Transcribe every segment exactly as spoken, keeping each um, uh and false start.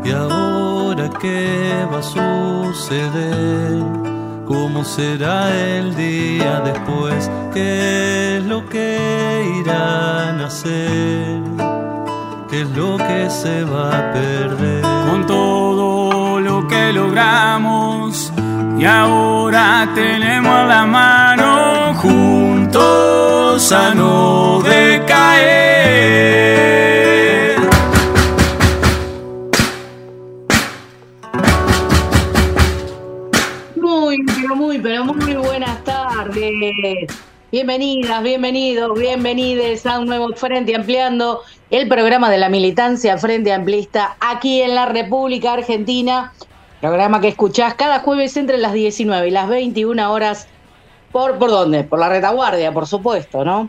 ¿Y ahora qué va a suceder? ¿Cómo será el día después? ¿Qué es lo que irán a hacer? ¿Qué es lo que se va a perder? Con todo lo que logramos y ahora tenemos la mano, juntos a no decaer. Muy, pero muy, pero muy buenas tardes. Bienvenidas, bienvenidos, bienvenides a un nuevo Frente Ampliando, el programa de la militancia Frente Amplista aquí en la República Argentina. Programa que escuchás cada jueves entre las diecinueve y las veintiuna horas. ¿Por, por dónde? Por la retaguardia, por supuesto, ¿no?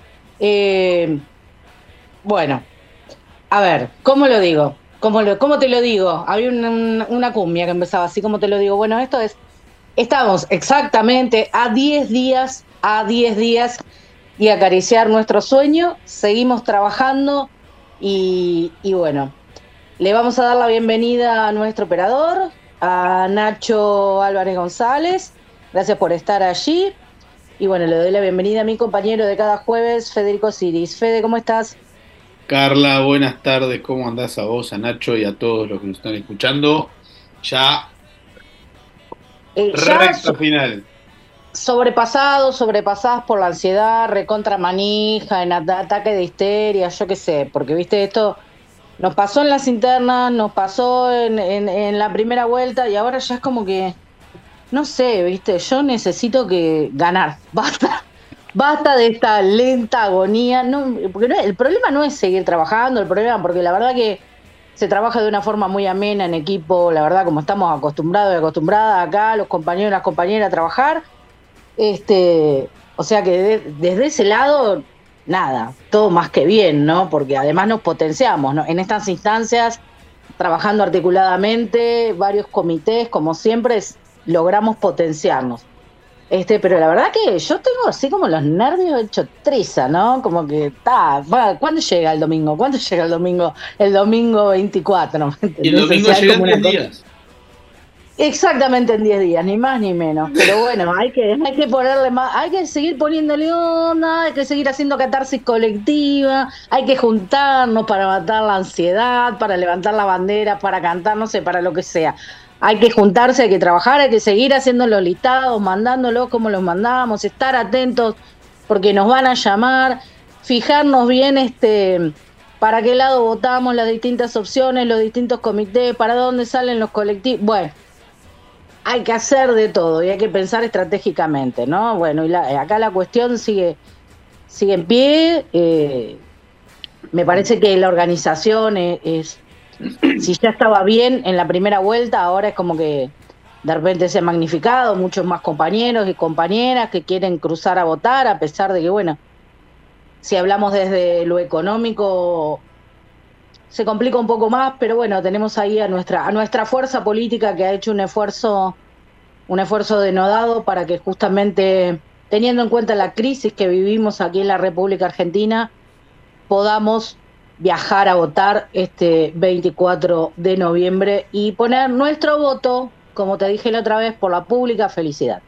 Eh, bueno, a ver, ¿cómo lo digo? ¿Cómo, lo, cómo te lo digo? Había una, una cumbia que empezaba así, ¿cómo te lo digo? Bueno, esto es... Estamos exactamente a diez días, a diez días y acariciar nuestro sueño. Seguimos trabajando y, y bueno, le vamos a dar la bienvenida a nuestro operador, a Nacho Álvarez González. Gracias por estar allí. Y bueno, le doy la bienvenida a mi compañero de cada jueves, Federico Siris. Fede, ¿cómo estás? Carla, buenas tardes. ¿Cómo andás a vos, a Nacho y a todos los que nos están escuchando? Ya... Eh, Recta final. Sobrepasados, sobrepasadas por la ansiedad, recontra manija, en at- ataque de histeria, yo qué sé, porque viste esto nos pasó en las internas, nos pasó en, en, en la primera vuelta y ahora ya es como que, no sé, viste, yo necesito que ganar, basta, basta de esta lenta agonía, no, porque no, el problema no es seguir trabajando, el problema, porque la verdad que se trabaja de una forma muy amena en equipo, la verdad, como estamos acostumbrados y acostumbradas acá, los compañeros y las compañeras a trabajar. Este, o sea que de, desde ese lado, nada, todo más que bien, ¿no? Porque además nos potenciamos, ¿no? En estas instancias, trabajando articuladamente, varios comités, como siempre, es, logramos potenciarnos. Este, pero la verdad que yo tengo así como los nervios hechos triza, ¿no? Como que está, ¿cuándo llega el domingo? ¿Cuándo llega el domingo? El domingo veinticuatro. Y el domingo llega en diez días. Exactamente en diez días, ni más ni menos. Pero bueno, hay que, hay que ponerle más, hay que seguir poniéndole onda, hay que seguir haciendo catarsis colectiva, hay que juntarnos para matar la ansiedad, para levantar la bandera, para cantar, no sé, para lo que sea. Hay que juntarse, hay que trabajar, hay que seguir haciendo los listados, mandándolos como los mandamos, estar atentos porque nos van a llamar, fijarnos bien este para qué lado votamos, las distintas opciones, los distintos comités, para dónde salen los colectivos. Bueno, hay que hacer de todo y hay que pensar estratégicamente, ¿no? Bueno, y la, acá la cuestión sigue, sigue en pie. Eh, me parece que la organización es... es si ya estaba bien en la primera vuelta, ahora es como que de repente se ha magnificado, muchos más compañeros y compañeras que quieren cruzar a votar, a pesar de que, bueno, si hablamos desde lo económico, se complica un poco más, pero bueno, tenemos ahí a nuestra, a nuestra fuerza política que ha hecho un esfuerzo, un esfuerzo denodado para que justamente, teniendo en cuenta la crisis que vivimos aquí en la República Argentina, podamos viajar a votar este veinticuatro de noviembre y poner nuestro voto, como te dije la otra vez, por la pública felicidad.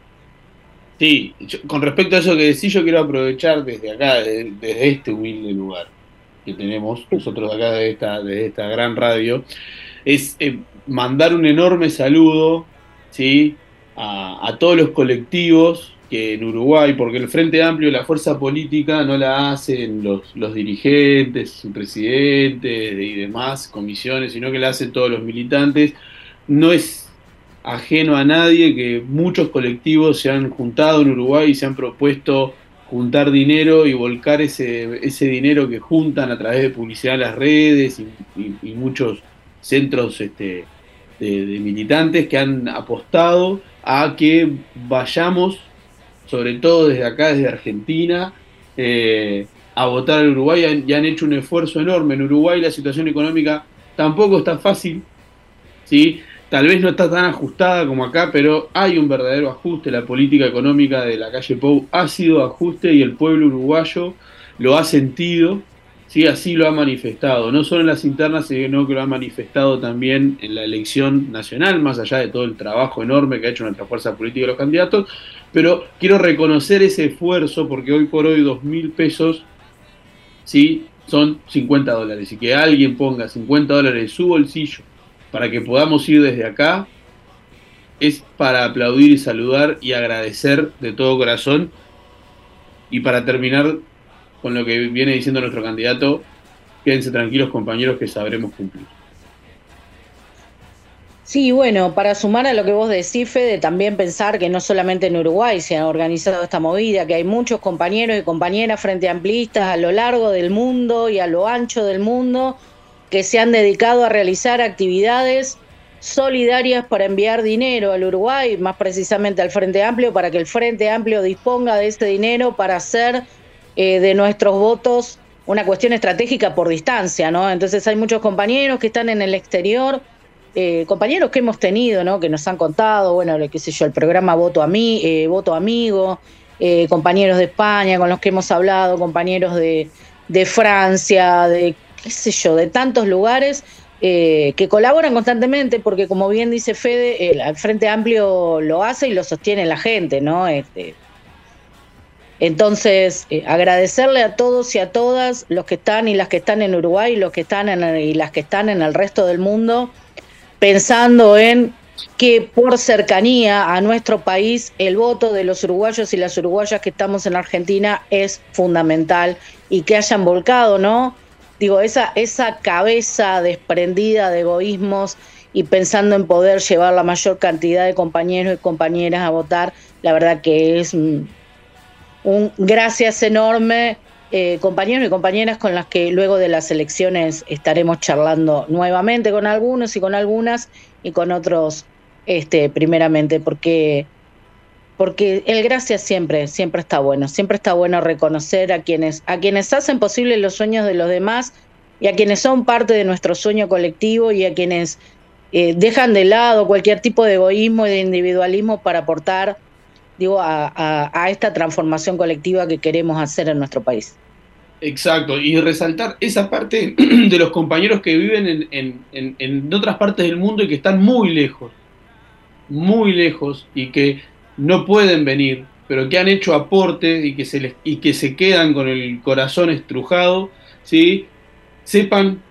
Sí, yo, con respecto a eso que decís, yo quiero aprovechar desde acá, desde, desde este humilde lugar que tenemos nosotros acá, de esta, de esta gran radio, es eh, mandar un enorme saludo, ¿sí?, a, a todos los colectivos que en Uruguay, porque el Frente Amplio, la fuerza política, no la hacen los, los dirigentes, su presidente y demás comisiones, sino que la hacen todos los militantes. No es ajeno a nadie que muchos colectivos se han juntado en Uruguay y se han propuesto juntar dinero y volcar ese, ese dinero que juntan a través de publicidad en las redes y, y, y muchos centros este, de, de militantes que han apostado a que vayamos, sobre todo desde acá, desde Argentina, eh, a votar al Uruguay, han, y han hecho un esfuerzo enorme. En Uruguay la situación económica tampoco está fácil, ¿sí? Tal vez no está tan ajustada como acá, pero hay un verdadero ajuste. La política económica de la calle Pou ha sido ajuste y el pueblo uruguayo lo ha sentido, Sí, así lo ha manifestado, no solo en las internas, sino que lo ha manifestado también en la elección nacional, más allá de todo el trabajo enorme que ha hecho nuestra fuerza política y los candidatos, pero quiero reconocer ese esfuerzo porque hoy por hoy dos mil pesos, sí, son cincuenta dólares, y que alguien ponga cincuenta dólares en su bolsillo para que podamos ir desde acá, es para aplaudir y saludar y agradecer de todo corazón. Y para terminar con lo que viene diciendo nuestro candidato, quédense tranquilos, compañeros, que sabremos cumplir. Sí, bueno, para sumar a lo que vos decís, Fede, también pensar que no solamente en Uruguay se ha organizado esta movida, que hay muchos compañeros y compañeras frente amplistas a lo largo del mundo y a lo ancho del mundo que se han dedicado a realizar actividades solidarias para enviar dinero al Uruguay, más precisamente al Frente Amplio, para que el Frente Amplio disponga de ese dinero para hacer eh, de nuestros votos una cuestión estratégica por distancia, ¿no? Entonces hay muchos compañeros que están en el exterior, eh, compañeros que hemos tenido, ¿no? Que nos han contado, bueno, qué sé yo, el programa Voto, a mí, eh, Voto Amigo, eh, compañeros de España con los que hemos hablado, compañeros de, de Francia, de qué sé yo, de tantos lugares eh, que colaboran constantemente, porque como bien dice Fede, el, el Frente Amplio lo hace y lo sostiene la gente, ¿no? Este, Entonces, eh, agradecerle a todos y a todas los que están y las que están en Uruguay, los que están en, y las que están en el resto del mundo, pensando en que por cercanía a nuestro país el voto de los uruguayos y las uruguayas que estamos en Argentina es fundamental, y que hayan volcado, ¿no? Digo, esa, esa cabeza desprendida de egoísmos y pensando en poder llevar la mayor cantidad de compañeros y compañeras a votar, la verdad que es un gracias enorme, eh, compañeros y compañeras con las que luego de las elecciones estaremos charlando nuevamente con algunos y con algunas y con otros este, primeramente, porque, porque el gracias siempre, siempre está bueno, siempre está bueno reconocer a quienes, a quienes hacen posible los sueños de los demás y a quienes son parte de nuestro sueño colectivo y a quienes eh, dejan de lado cualquier tipo de egoísmo y de individualismo para aportar, digo, a, a, a esta transformación colectiva que queremos hacer en nuestro país. Exacto, y resaltar esa parte de los compañeros que viven en, en, en, en otras partes del mundo y que están muy lejos, muy lejos, y que no pueden venir, pero que han hecho aporte y que se les, y que se quedan con el corazón estrujado, ¿sí? Sepan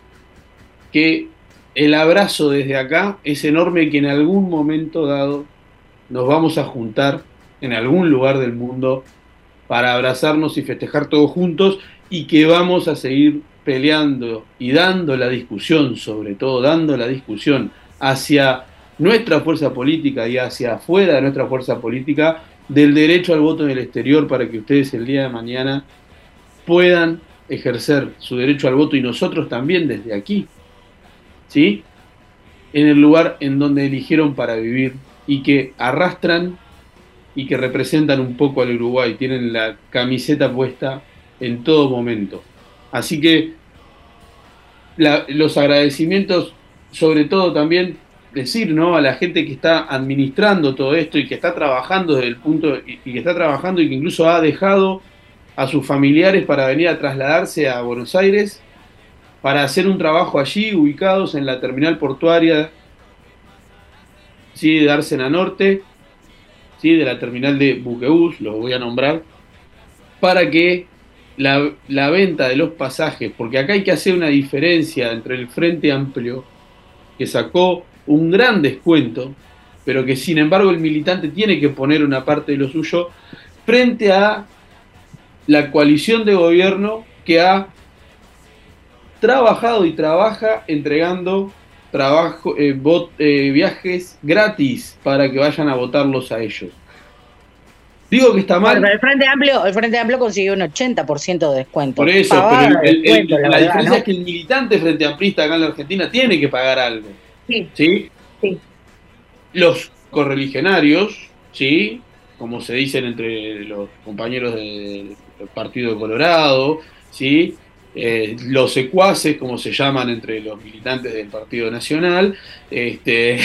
que el abrazo desde acá es enorme y que en algún momento dado nos vamos a juntar en algún lugar del mundo para abrazarnos y festejar todos juntos, y que vamos a seguir peleando y dando la discusión, sobre todo dando la discusión hacia nuestra fuerza política y hacia afuera de nuestra fuerza política del derecho al voto en el exterior, para que ustedes el día de mañana puedan ejercer su derecho al voto, y nosotros también desde aquí, ¿sí? En el lugar en donde eligieron para vivir, y que arrastran y que representan un poco al Uruguay, tienen la camiseta puesta en todo momento. Así que la, los agradecimientos, sobre todo también decir, ¿no?, a la gente que está administrando todo esto y que está trabajando desde el punto, y, y que está trabajando y que incluso ha dejado a sus familiares para venir a trasladarse a Buenos Aires para hacer un trabajo allí, ubicados en la terminal portuaria, ¿sí?, de Dársena Norte, ¿sí?, de la terminal de Buquebús, los voy a nombrar, para que la, la venta de los pasajes, porque acá hay que hacer una diferencia entre el Frente Amplio, que sacó un gran descuento, pero que sin embargo el militante tiene que poner una parte de lo suyo, frente a la coalición de gobierno que ha trabajado y trabaja entregando trabajo, eh, bot, eh, viajes gratis para que vayan a votarlos a ellos. Digo que está mal. Bueno, el Frente Amplio, el Frente Amplio consiguió un ochenta por ciento de descuento. Por eso, Pagada pero el, el, descuento, el, la, la verdad, diferencia, ¿no?, es que el militante frente amplista acá en la Argentina tiene que pagar algo. Sí. ¿Sí? Sí. Los correligionarios, ¿sí?, como se dicen entre los compañeros del Partido de Colorado, ¿sí?, Eh, los secuaces, como se llaman entre los militantes del Partido Nacional, este,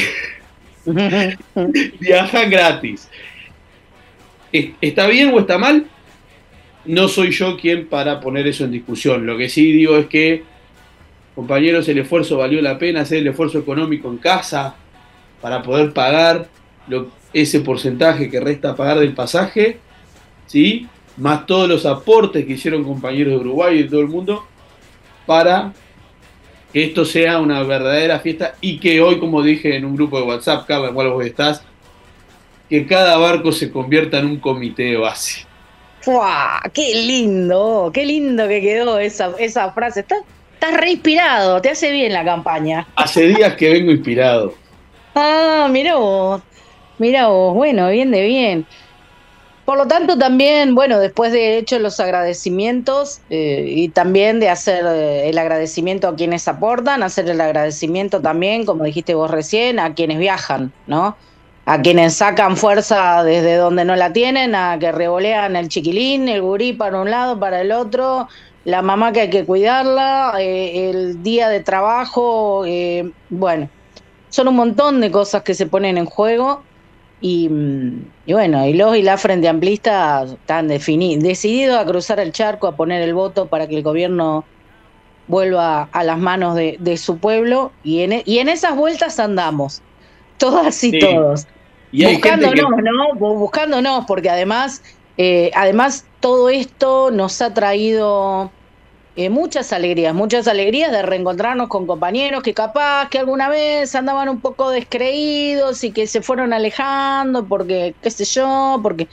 viajan gratis. ¿Está bien o está mal? no soy yo quien para poner eso en discusión. Lo que sí digo es que, compañeros, el esfuerzo valió la pena, hacer el esfuerzo económico en casa para poder pagar lo, ese porcentaje que resta pagar del pasaje, ¿sí? Más todos los aportes que hicieron compañeros de Uruguay y de todo el mundo para que esto sea una verdadera fiesta y que hoy, como dije en un grupo de WhatsApp, Carla, en el cual vos estás, que cada barco se convierta en un comité de base. ¡Fua! ¡Qué lindo! ¡Qué lindo que quedó esa, esa frase! Estás, estás re inspirado, te hace bien la campaña. Hace días que vengo inspirado. Ah, mira vos, mira vos, bueno, bien de bien. Por lo tanto, también, bueno, después de hecho los agradecimientos eh, y también de hacer eh, el agradecimiento a quienes aportan, hacer el agradecimiento también, como dijiste vos recién, a quienes viajan, ¿no? A quienes sacan fuerza desde donde no la tienen, a que revolean el chiquilín, el gurí para un lado, para el otro, la mamá que hay que cuidarla, eh, el día de trabajo, eh, bueno, son un montón de cosas que se ponen en juego. Y, y bueno, y los y la frente amplista están defini- decididos a cruzar el charco, a poner el voto para que el gobierno vuelva a las manos de, de su pueblo, y en, e- y en esas vueltas andamos, todas y Sí. todos, Y hay gente buscándonos, que... ¿no? Bu- Buscándonos, porque además, eh, además todo esto nos ha traído eh, muchas alegrías, muchas alegrías de reencontrarnos con compañeros que capaz que alguna vez andaban un poco descreídos y que se fueron alejando porque, qué sé yo, porque...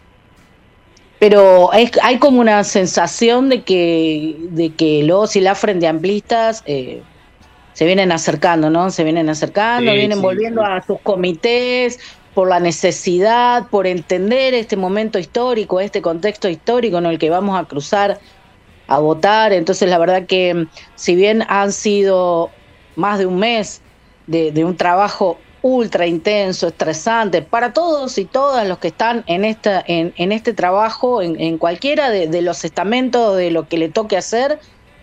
Pero es, hay como una sensación de que, de que los y las frente amplistas eh, se vienen acercando, ¿no? Se vienen acercando, Sí, vienen sí, volviendo sí. a sus comités por la necesidad, por entender este momento histórico, este contexto histórico en el que vamos a cruzar a votar. Entonces la verdad que si bien han sido más de un mes de, de un trabajo ultra intenso, estresante, para todos y todas los que están en esta, en, en este trabajo, en, en cualquiera de, de los estamentos de lo que le toque hacer,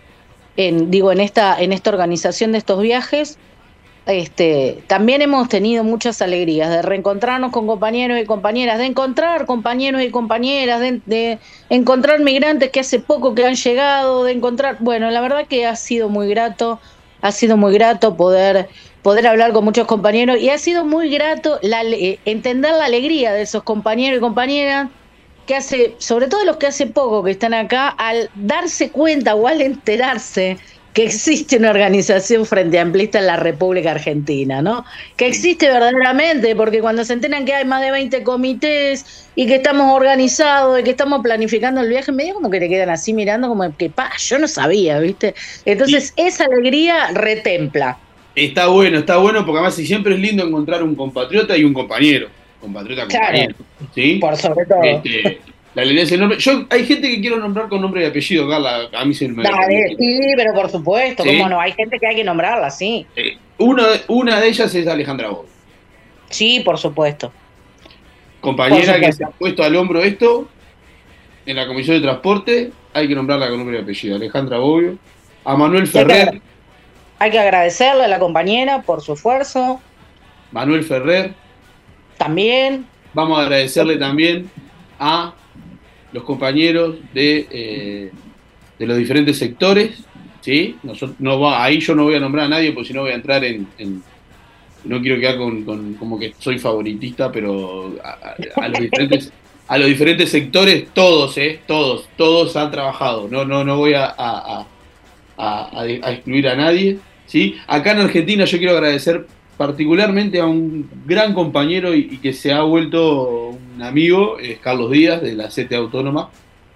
en, digo, en esta, en esta organización de estos viajes, este, también hemos tenido muchas alegrías de reencontrarnos con compañeros y compañeras, de encontrar compañeros y compañeras, de, de encontrar migrantes que hace poco que han llegado, de encontrar, bueno, la verdad que ha sido muy grato, ha sido muy grato poder, poder hablar con muchos compañeros, y ha sido muy grato la, eh, entender la alegría de esos compañeros y compañeras que hace, sobre todo los que hace poco que están acá, al darse cuenta o al enterarse que existe una organización frente amplista en la República Argentina, ¿no? Que existe verdaderamente, porque cuando se enteran que hay más de veinte comités y que estamos organizados y que estamos planificando el viaje, medio como que te quedan así mirando como que, pa, yo no sabía, ¿viste? Entonces, sí, esa alegría retempla. Está bueno, está bueno, porque además siempre es lindo encontrar un compatriota y un compañero. Compatriota, compañero. Claro, ¿sí? Por sobre todo. Este, la alegría es el nombre. Yo, hay gente que quiero nombrar con nombre y apellido, Carla. A mí se me. Dale, sí, pero por supuesto, ¿sí? ¿Cómo no? Hay gente que hay que nombrarla, sí. Eh, una, una de ellas es Alejandra Bobbio. Sí, por supuesto. Compañera por supuesto. que se ha puesto al hombro esto en la Comisión de Transporte. Hay que nombrarla con nombre y apellido. Alejandra Bobbio. A Manuel Ferrer. Hay que, hay que agradecerle a la compañera por su esfuerzo. Manuel Ferrer. También. Vamos a agradecerle también a los compañeros de, eh, de los diferentes sectores, ¿sí? Nosotros, no va, ahí yo no voy a nombrar a nadie porque si no voy a entrar en... en no quiero quedar con, con como que soy favoritista, pero a, a, a los diferentes a los diferentes sectores, todos, ¿eh? Todos, todos han trabajado. No, no, no voy a, a, a, a excluir a nadie, ¿sí? Acá en Argentina yo quiero agradecer particularmente a un gran compañero y, y que se ha vuelto un amigo, es Carlos Díaz, de la C T A Autónoma.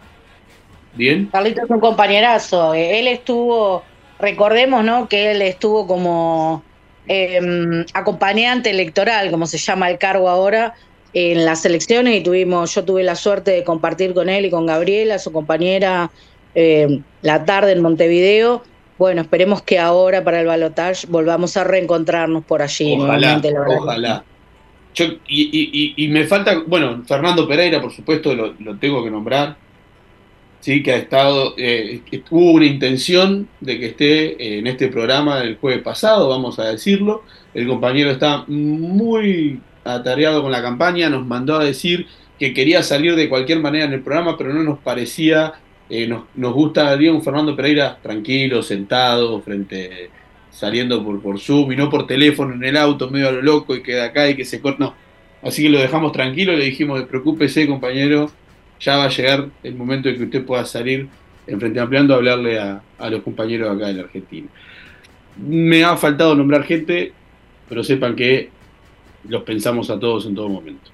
Bien. Carlito es un compañerazo. Él estuvo, recordemos, ¿no? Que él estuvo como eh, acompañante electoral, como se llama el cargo ahora, en las elecciones, y tuvimos, yo tuve la suerte de compartir con él y con Gabriela, su compañera, eh, la tarde en Montevideo. Bueno, esperemos que ahora para el balotaje volvamos a reencontrarnos por allí. Ojalá, nuevamente, la verdad. ojalá. Yo, y, y, y me falta, bueno, Fernando Pereira, por supuesto, lo, lo tengo que nombrar, sí, que ha estado, eh, hubo una intención de que esté en este programa el jueves pasado, vamos a decirlo. El compañero está muy atareado con la campaña, nos mandó a decir que quería salir de cualquier manera en el programa, pero no nos parecía, eh, nos, nos gusta, digamos, Fernando Pereira tranquilo, sentado, frente, saliendo por, por Zoom y no por teléfono en el auto, medio a lo loco y queda acá y que se corta, no. Así que lo dejamos tranquilo, le dijimos, preocúpese compañero, ya va a llegar el momento en que usted pueda salir en Frente Ampliando a hablarle a, a los compañeros acá de la Argentina. Me ha faltado nombrar gente, pero sepan que los pensamos a todos en todo momento.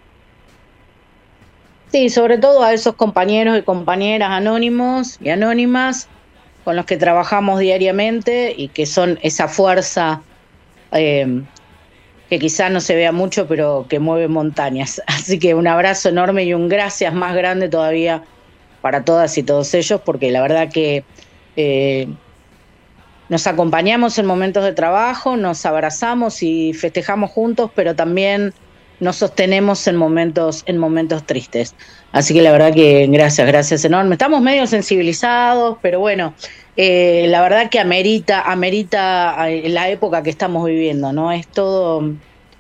Sí, sobre todo a esos compañeros y compañeras anónimos y anónimas con los que trabajamos diariamente y que son esa fuerza eh, que quizás no se vea mucho, pero que mueve montañas. Así que un abrazo enorme y un gracias más grande todavía para todas y todos ellos, porque la verdad que eh, nos acompañamos en momentos de trabajo, nos abrazamos y festejamos juntos, pero también nos sostenemos en momentos, en momentos tristes. Así que la verdad que gracias, gracias enorme. Estamos medio sensibilizados, pero bueno, eh, la verdad que amerita, amerita la época que estamos viviendo, ¿no? Es todo.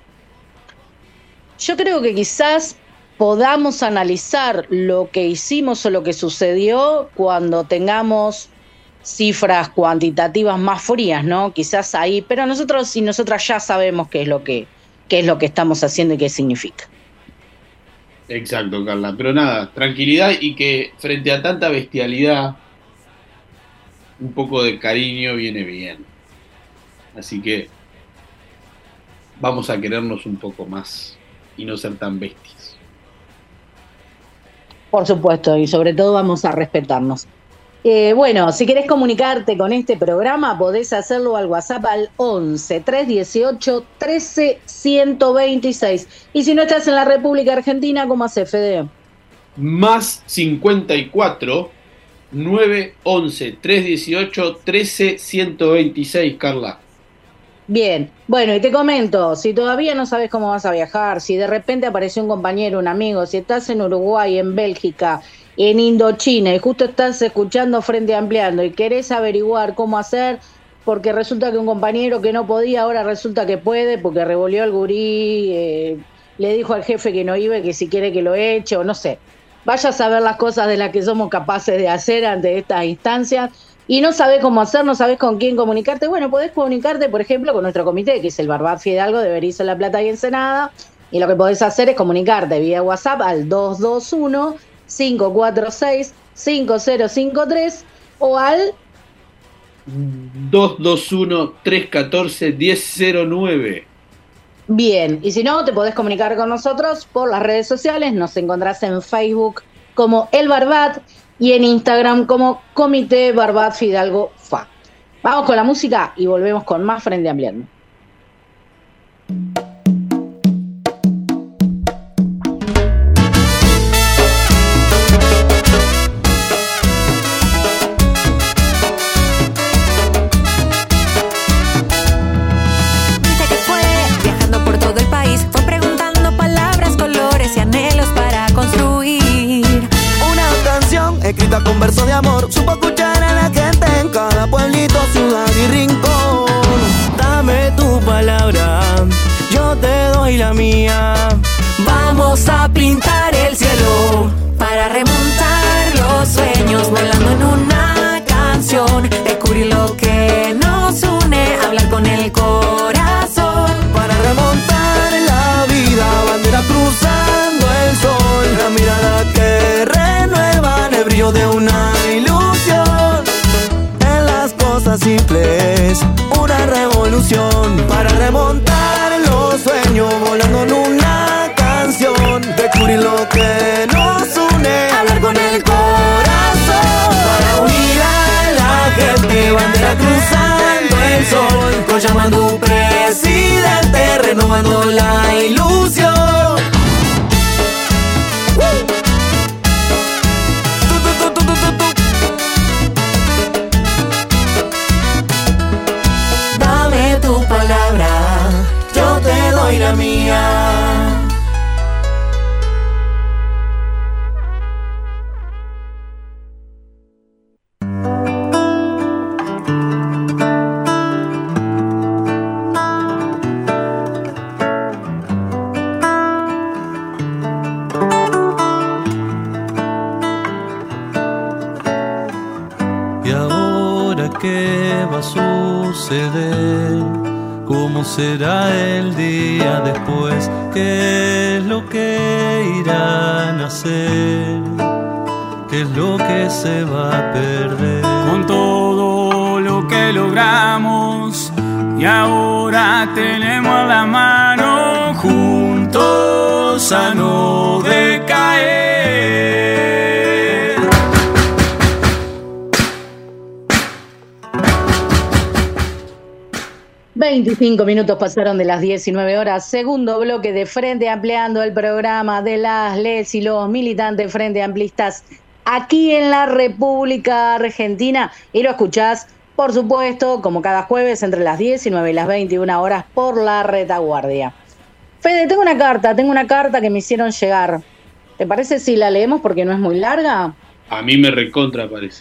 Yo creo que quizás podamos analizar lo que hicimos o lo que sucedió cuando tengamos cifras cuantitativas más frías, ¿no? Quizás ahí, pero nosotros y nosotras ya sabemos qué es lo que, qué es lo que estamos haciendo y qué significa. Exacto, Carla. Pero nada, tranquilidad y que frente a tanta bestialidad, un poco de cariño viene bien. Así que vamos a querernos un poco más y no ser tan bestias. Por supuesto, y sobre todo vamos a respetarnos. Eh, bueno, si querés comunicarte con este programa, podés hacerlo al WhatsApp al once, trescientos dieciocho, trece, ciento veintiséis. Y si no estás en la República Argentina, ¿cómo hace, Fede? Más cincuenta y cuatro, nueve once, trescientos dieciocho, trece, ciento veintiséis, Carla. Bien, bueno, y te comento, si todavía no sabes cómo vas a viajar, si de repente apareció un compañero, un amigo, si estás en Uruguay, en Bélgica, en Indochina y justo estás escuchando Frente Ampliando y querés averiguar cómo hacer, porque resulta que un compañero que no podía ahora resulta que puede, porque revolvió al gurí, eh, le dijo al jefe que no iba y que si quiere que lo eche, o no sé. Vaya a saber las cosas de las que somos capaces de hacer ante estas instancias. Y no sabés cómo hacer, no sabés con quién comunicarte. Bueno, podés comunicarte, por ejemplo, con nuestro comité, que es el Barbat Fidalgo de Berizo, La Plata y Ensenada. Y lo que podés hacer es comunicarte vía WhatsApp al dos dos uno, cinco cuatro seis, cinco cero cinco tres o al dos dos uno, tres uno cuatro, uno cero cero nueve. Bien, y si no, te podés comunicar con nosotros por las redes sociales. Nos encontrás en Facebook como El Barbat y en Instagram como Comité Barbat Fidalgo F A. Vamos con la música y volvemos con más Frente Ampliando. Dice que fue viajando por todo el país, fue preguntando palabras, colores y anhelos para construir una canción escrita con verso de amor. Supo escuchar a la gente en cada pueblito, ciudad y rincón. Dame tu palabra, yo te doy la mía. Vamos a pintar el cielo para remontar los sueños, volando en una canción, descubrir lo que nos une, hablar con el corazón. Para remontar la vida, bandera cruzando el sol, la mirada que renueva el brillo de una ilusión. En las cosas simples, una revolución. Para remontar los sueños, volando en una canción, descubrir lo que nos une, hablar con el corazón. Para unir a la gente, bandera cruzando el sol, con llamando presidente, renovando la ilusión. Dame tu palabra, yo te doy la mía. sucede? ¿Cómo será el día después? ¿Qué es lo que irán a hacer? ¿Qué es lo que se va a perder? Con todo lo que logramos y ahora tenemos a la mano, juntos a no decaer. veinticinco minutos pasaron de las diecinueve horas, segundo bloque de Frente Ampliando, el programa de las les y los militantes Frente Amplistas aquí en la República Argentina, y lo escuchás, por supuesto, como cada jueves entre las diecinueve y las veintiuna horas por la retaguardia. Fede, tengo una carta, tengo una carta que me hicieron llegar. ¿Te parece si la leemos porque no es muy larga? A mí me recontra parece.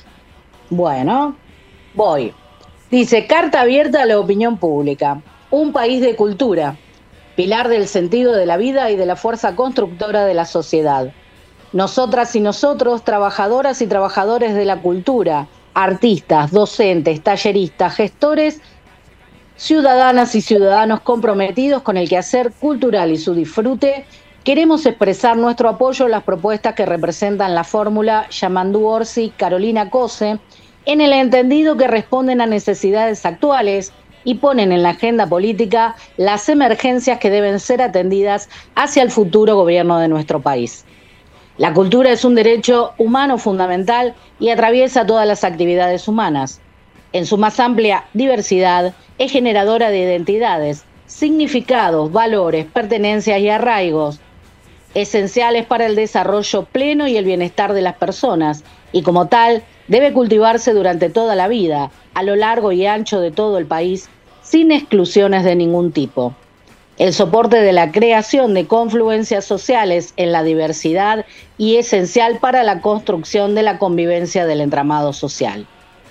Bueno, voy. Dice, carta abierta a la opinión pública. Un país de cultura, pilar del sentido de la vida y de la fuerza constructora de la sociedad. Nosotras y nosotros, trabajadoras y trabajadores de la cultura, artistas, docentes, talleristas, gestores, ciudadanas y ciudadanos comprometidos con el quehacer cultural y su disfrute, queremos expresar nuestro apoyo a las propuestas que representan la fórmula Yamandu Orsi, Carolina Cose, en el entendido que responden a necesidades actuales y ponen en la agenda política las emergencias que deben ser atendidas hacia el futuro gobierno de nuestro país. La cultura es un derecho humano fundamental y atraviesa todas las actividades humanas. En su más amplia diversidad, es generadora de identidades, significados, valores, pertenencias y arraigos, esenciales para el desarrollo pleno y el bienestar de las personas, y como tal, debe cultivarse durante toda la vida, a lo largo y ancho de todo el país, sin exclusiones de ningún tipo. El soporte de la creación de confluencias sociales en la diversidad y esencial para la construcción de la convivencia del entramado social.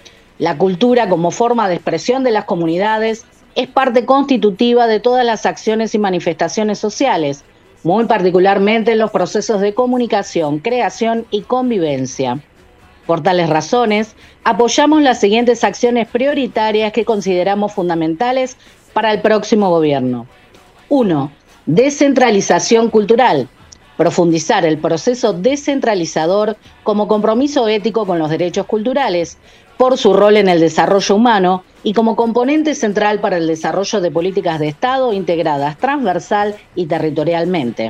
La cultura, como forma de expresión de las comunidades, es parte constitutiva de todas las acciones y manifestaciones sociales, muy particularmente en los procesos de comunicación, creación y convivencia. Por tales razones, apoyamos las siguientes acciones prioritarias que consideramos fundamentales para el próximo gobierno. uno. Descentralización cultural. Profundizar el proceso descentralizador como compromiso ético con los derechos culturales, por su rol en el desarrollo humano y como componente central para el desarrollo de políticas de Estado integradas transversal y territorialmente.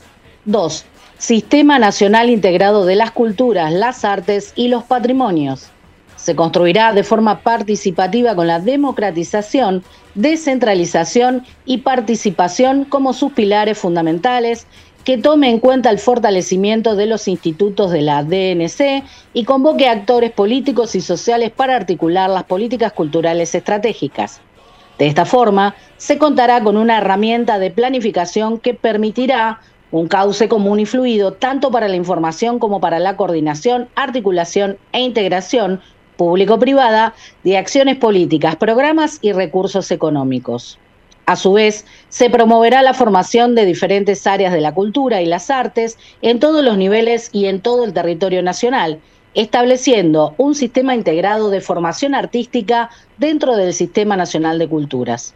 dos. Sistema Nacional Integrado de las Culturas, las Artes y los Patrimonios. Se construirá de forma participativa con la democratización, descentralización y participación como sus pilares fundamentales, que tome en cuenta el fortalecimiento de los institutos de la D N C y convoque a actores políticos y sociales para articular las políticas culturales estratégicas. De esta forma, se contará con una herramienta de planificación que permitirá un cauce común y fluido tanto para la información como para la coordinación, articulación e integración público-privada de acciones políticas, programas y recursos económicos. A su vez, se promoverá la formación de diferentes áreas de la cultura y las artes en todos los niveles y en todo el territorio nacional, estableciendo un sistema integrado de formación artística dentro del Sistema Nacional de Culturas.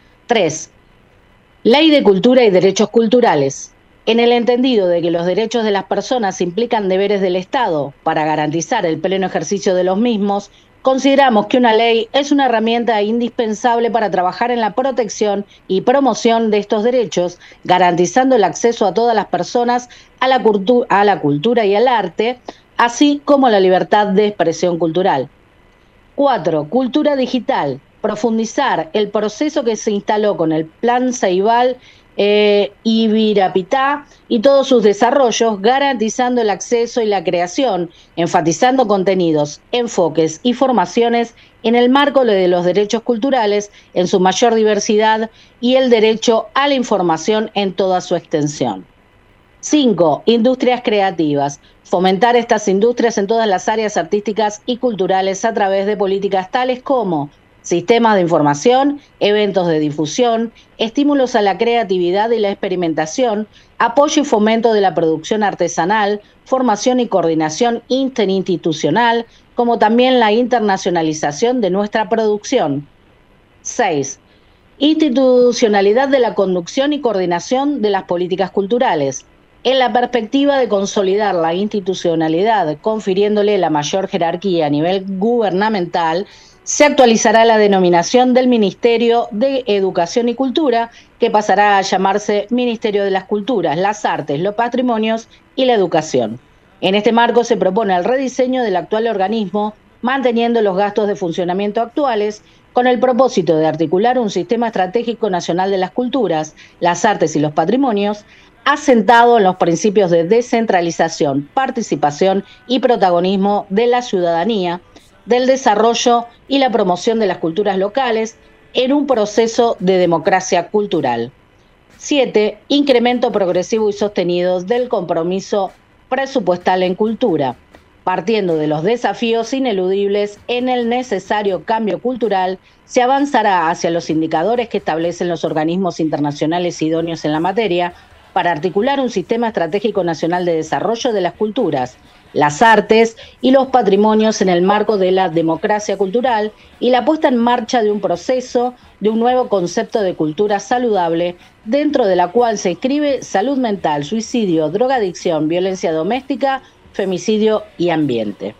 tres. Ley de Cultura y Derechos Culturales. En el entendido de que los derechos de las personas implican deberes del Estado para garantizar el pleno ejercicio de los mismos, consideramos que una ley es una herramienta indispensable para trabajar en la protección y promoción de estos derechos, garantizando el acceso a todas las personas a la, cultu- a la cultura y al arte, así como la libertad de expresión cultural. cuatro. Cultura digital. Profundizar el proceso que se instaló con el Plan Ceibal Eh, Ibirapitá y todos sus desarrollos, garantizando el acceso y la creación, enfatizando contenidos, enfoques y formaciones en el marco de los derechos culturales en su mayor diversidad y el derecho a la información en toda su extensión. cinco. Industrias creativas. Fomentar estas industrias en todas las áreas artísticas y culturales a través de políticas tales como sistemas de información, eventos de difusión, estímulos a la creatividad y la experimentación, apoyo y fomento de la producción artesanal, formación y coordinación interinstitucional, como también la internacionalización de nuestra producción. Seis, institucionalidad de la conducción y coordinación de las políticas culturales, en la perspectiva de consolidar la institucionalidad, confiriéndole la mayor jerarquía a nivel gubernamental, se actualizará la denominación del Ministerio de Educación y Cultura, que pasará a llamarse Ministerio de las Culturas, las Artes, los Patrimonios y la Educación. En este marco se propone el rediseño del actual organismo, manteniendo los gastos de funcionamiento actuales, con el propósito de articular un sistema estratégico nacional de las culturas, las artes y los patrimonios, asentado en los principios de descentralización, participación y protagonismo de la ciudadanía, del desarrollo y la promoción de las culturas locales en un proceso de democracia cultural. Siete, incremento progresivo y sostenido del compromiso presupuestal en cultura, partiendo de los desafíos ineludibles en el necesario cambio cultural, se avanzará hacia los indicadores que establecen los organismos internacionales idóneos en la materia, para articular un sistema estratégico nacional de desarrollo de las culturas, las artes y los patrimonios en el marco de la democracia cultural y la puesta en marcha de un proceso de un nuevo concepto de cultura saludable, dentro de la cual se inscribe salud mental, suicidio, drogadicción, violencia doméstica, femicidio y ambiente.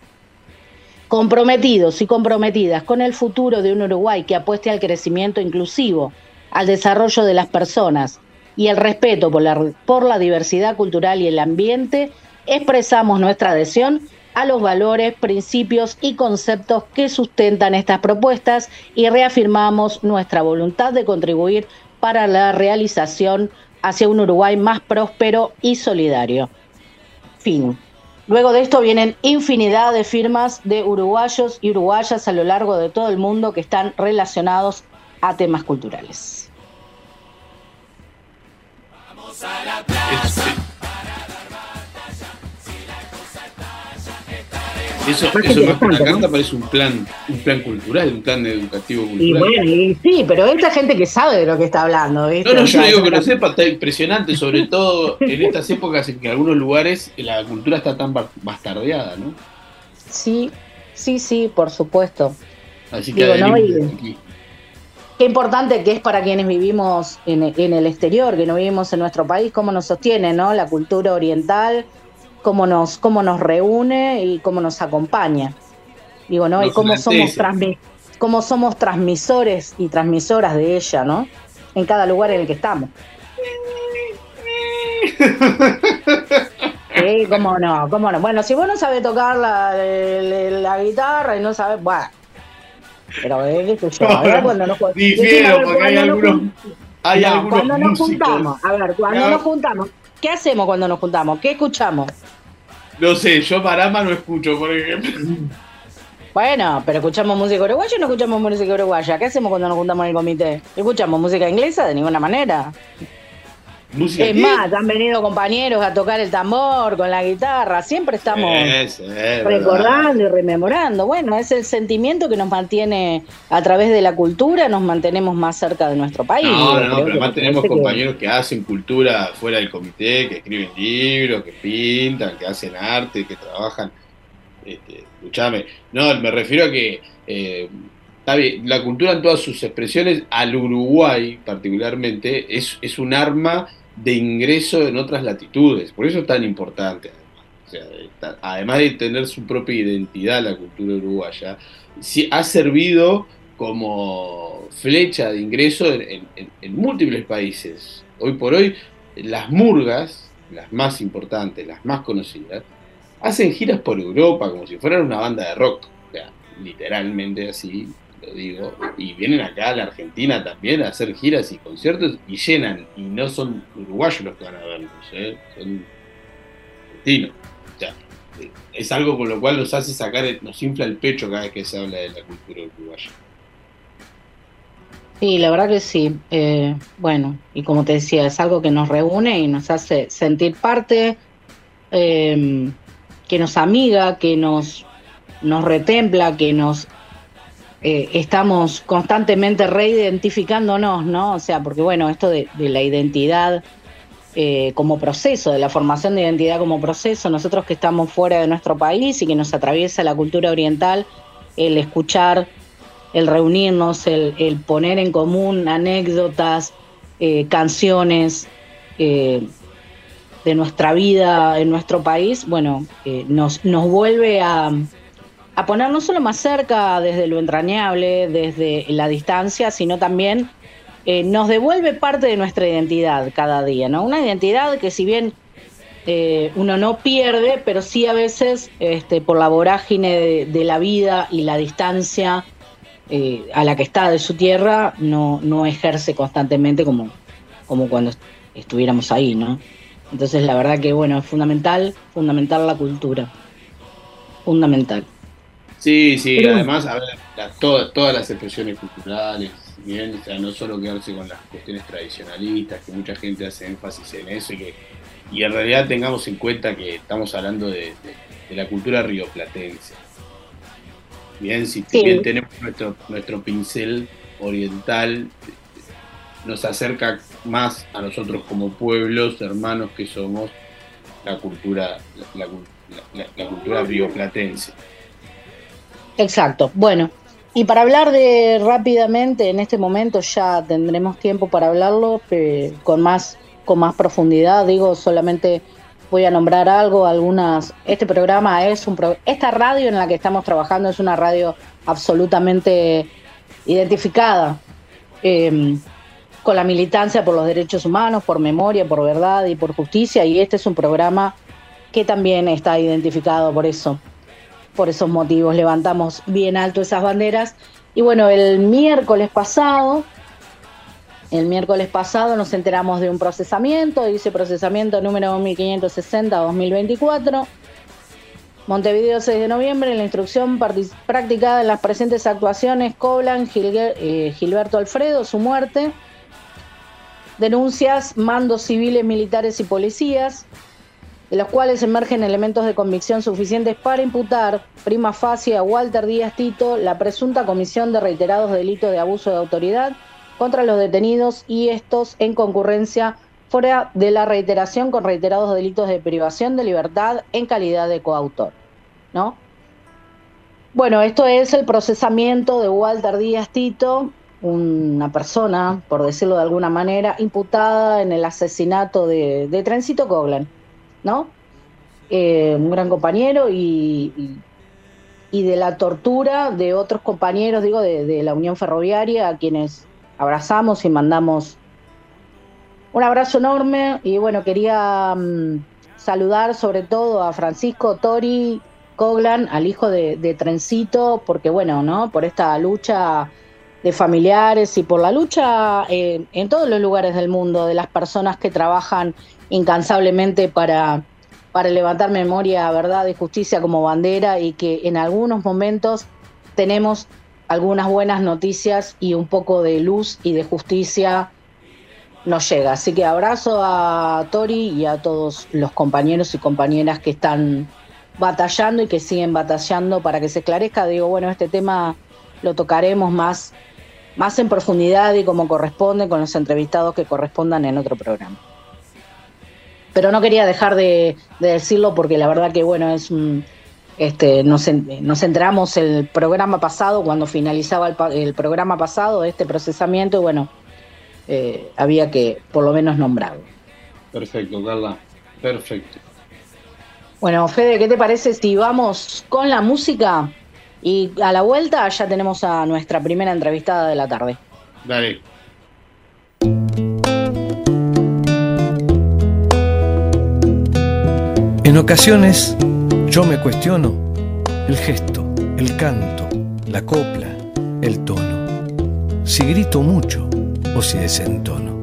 Comprometidos y comprometidas con el futuro de un Uruguay que apueste al crecimiento inclusivo, al desarrollo de las personas y el respeto por la, por la diversidad cultural y el ambiente, expresamos nuestra adhesión a los valores, principios y conceptos que sustentan estas propuestas y reafirmamos nuestra voluntad de contribuir para la realización hacia un Uruguay más próspero y solidario. Fin. Luego de esto vienen infinidad de firmas de uruguayos y uruguayas a lo largo de todo el mundo que están relacionados a temas culturales. Vamos a la plaza. Eso, eso más que una carta, parece un plan, un plan cultural, un plan educativo cultural. Y bueno, y sí, pero esta gente que sabe de lo que está hablando, ¿viste? No, no, yo digo que lo sepa, está impresionante, sobre todo en estas épocas en que en algunos lugares la cultura está tan bastardeada, ¿no? Sí, sí, sí, por supuesto. Así que digo, ¿no? Y, aquí. Qué importante que es para quienes vivimos en, en el exterior, que no vivimos en nuestro país, cómo nos sostiene, ¿no? La cultura oriental, cómo nos, cómo nos reúne y cómo nos acompaña. Digo, ¿no? Nos y cómo somos, transmi- cómo somos transmisores y transmisoras de ella, ¿no? En cada lugar en el que estamos. Sí, cómo no, cómo no. Bueno, si vos no sabés tocar la, la, la guitarra y no sabés, bueno. Pero es que yo, a ver, cuando nos difiero, porque hay algunos, hay no, algunos cuando nos músicos. juntamos, a ver, cuando no. nos juntamos, ¿qué hacemos cuando nos juntamos? ¿Qué escuchamos? No sé, yo Marama no escucho, por ejemplo. Bueno, pero escuchamos música uruguaya o no escuchamos música uruguaya. ¿Qué hacemos cuando nos juntamos en el comité? ¿Escuchamos música inglesa? De ninguna manera. ¿Música es qué? Más, han venido compañeros a tocar el tambor con la guitarra. Siempre estamos es, es, recordando verdad. y rememorando. Bueno, es el sentimiento que nos mantiene a través de la cultura, nos mantenemos más cerca de nuestro país. No, no, no, pero además tenemos compañeros que... que hacen cultura fuera del comité, que escriben libros, que pintan, que hacen arte, que trabajan. Este, escuchame, no, me refiero a que eh, está bien, la cultura en todas sus expresiones, al Uruguay particularmente, es, es un arma de ingreso en otras latitudes, por eso es tan importante. O sea, está, además de tener su propia identidad, la cultura uruguaya, sí, ha servido como flecha de ingreso en, en, en múltiples países. Hoy por hoy, las murgas, las más importantes, las más conocidas, hacen giras por Europa como si fueran una banda de rock, o sea, literalmente así lo digo, y vienen acá a la Argentina también a hacer giras y conciertos y llenan, y no son uruguayos los que van a verlos, ¿eh? Son argentinos. O sea, es algo con lo cual nos hace sacar, nos infla el pecho cada vez que se habla de la cultura uruguaya. Sí, la verdad que sí. Eh, bueno, y como te decía, es algo que nos reúne y nos hace sentir parte, eh, que nos amiga, que nos, nos retempla, que nos eh, estamos constantemente reidentificándonos, ¿no? O sea, porque bueno, esto de, de la identidad eh, como proceso, de la formación de identidad como proceso, nosotros que estamos fuera de nuestro país y que nos atraviesa la cultura oriental, el escuchar el reunirnos, el, el poner en común anécdotas, eh, canciones eh, de nuestra vida en nuestro país, bueno, eh, nos, nos vuelve a, a poner no solo más cerca desde lo entrañable, desde la distancia, sino también eh, nos devuelve parte de nuestra identidad cada día, ¿no? Una identidad que si bien eh, uno no pierde, pero sí a veces este, por la vorágine de, de la vida y la distancia eh, a la que está de su tierra, no, no ejerce constantemente como, como cuando estuviéramos ahí, ¿no? Entonces la verdad que bueno, es fundamental, fundamental la cultura, fundamental. Sí, sí, Pero, además, a ver, la, todas, todas las expresiones culturales, bien, o sea, no solo quedarse con las cuestiones tradicionalistas, que mucha gente hace énfasis en eso, y que y en realidad tengamos en cuenta que estamos hablando de, de, de la cultura rioplatense. Bien, si sí. bien tenemos nuestro, nuestro pincel oriental, nos acerca más a nosotros como pueblos, hermanos que somos, la cultura, la, la, la, la cultura rioplatense. Exacto. Bueno, y para hablar de rápidamente, en este momento ya tendremos tiempo para hablarlo eh, con más con más profundidad, digo, solamente voy a nombrar algo, algunas, este programa es un pro, esta radio en la que estamos trabajando es una radio absolutamente identificada eh, con la militancia por los derechos humanos, por memoria, por verdad y por justicia, y este es un programa que también está identificado por eso. Por esos motivos levantamos bien alto esas banderas. Y bueno, el miércoles pasado, el miércoles pasado nos enteramos de un procesamiento, dice procesamiento número mil quinientos sesenta guion dos mil veinticuatro. Montevideo, seis de noviembre, en la instrucción partic- practicada en las presentes actuaciones, Coblan, Gilger, eh, Gilberto Alfredo, su muerte. Denuncias, mandos civiles, militares y policías, de los cuales emergen elementos de convicción suficientes para imputar prima facie a Walter Díaz Tito la presunta comisión de reiterados delitos de abuso de autoridad contra los detenidos y estos en concurrencia fuera de la reiteración con reiterados delitos de privación de libertad en calidad de coautor, ¿no? Bueno, esto es el procesamiento de Walter Díaz Tito, una persona, por decirlo de alguna manera, imputada en el asesinato de, de Trencito Coglan, ¿no? Eh, un gran compañero y, y, y de la tortura de otros compañeros, digo, de, de la Unión Ferroviaria, a quienes abrazamos y mandamos un abrazo enorme. Y bueno, quería um, saludar sobre todo a Francisco Tori Coglan, al hijo de, de Trencito, porque bueno, ¿no? Por esta lucha de familiares y por la lucha eh, en todos los lugares del mundo de las personas que trabajan incansablemente para, para levantar memoria, verdad y justicia como bandera, y que en algunos momentos tenemos algunas buenas noticias y un poco de luz y de justicia nos llega. Así que abrazo a Tori y a todos los compañeros y compañeras que están batallando y que siguen batallando para que se esclarezca. Digo, bueno, este tema lo tocaremos más, más en profundidad y como corresponde con los entrevistados que correspondan en otro programa. Pero no quería dejar de, de decirlo porque la verdad que bueno, es un... Este, nos, nos enteramos el programa pasado, cuando finalizaba el, el programa pasado, este procesamiento, y bueno, eh, había que por lo menos nombrarlo. Perfecto, Carla, perfecto. Bueno, Fede, ¿qué te parece si vamos con la música? Y a la vuelta ya tenemos a nuestra primera entrevistada de la tarde. Dale. En ocasiones yo me cuestiono el gesto, el canto, la copla, el tono, si grito mucho o si desentono.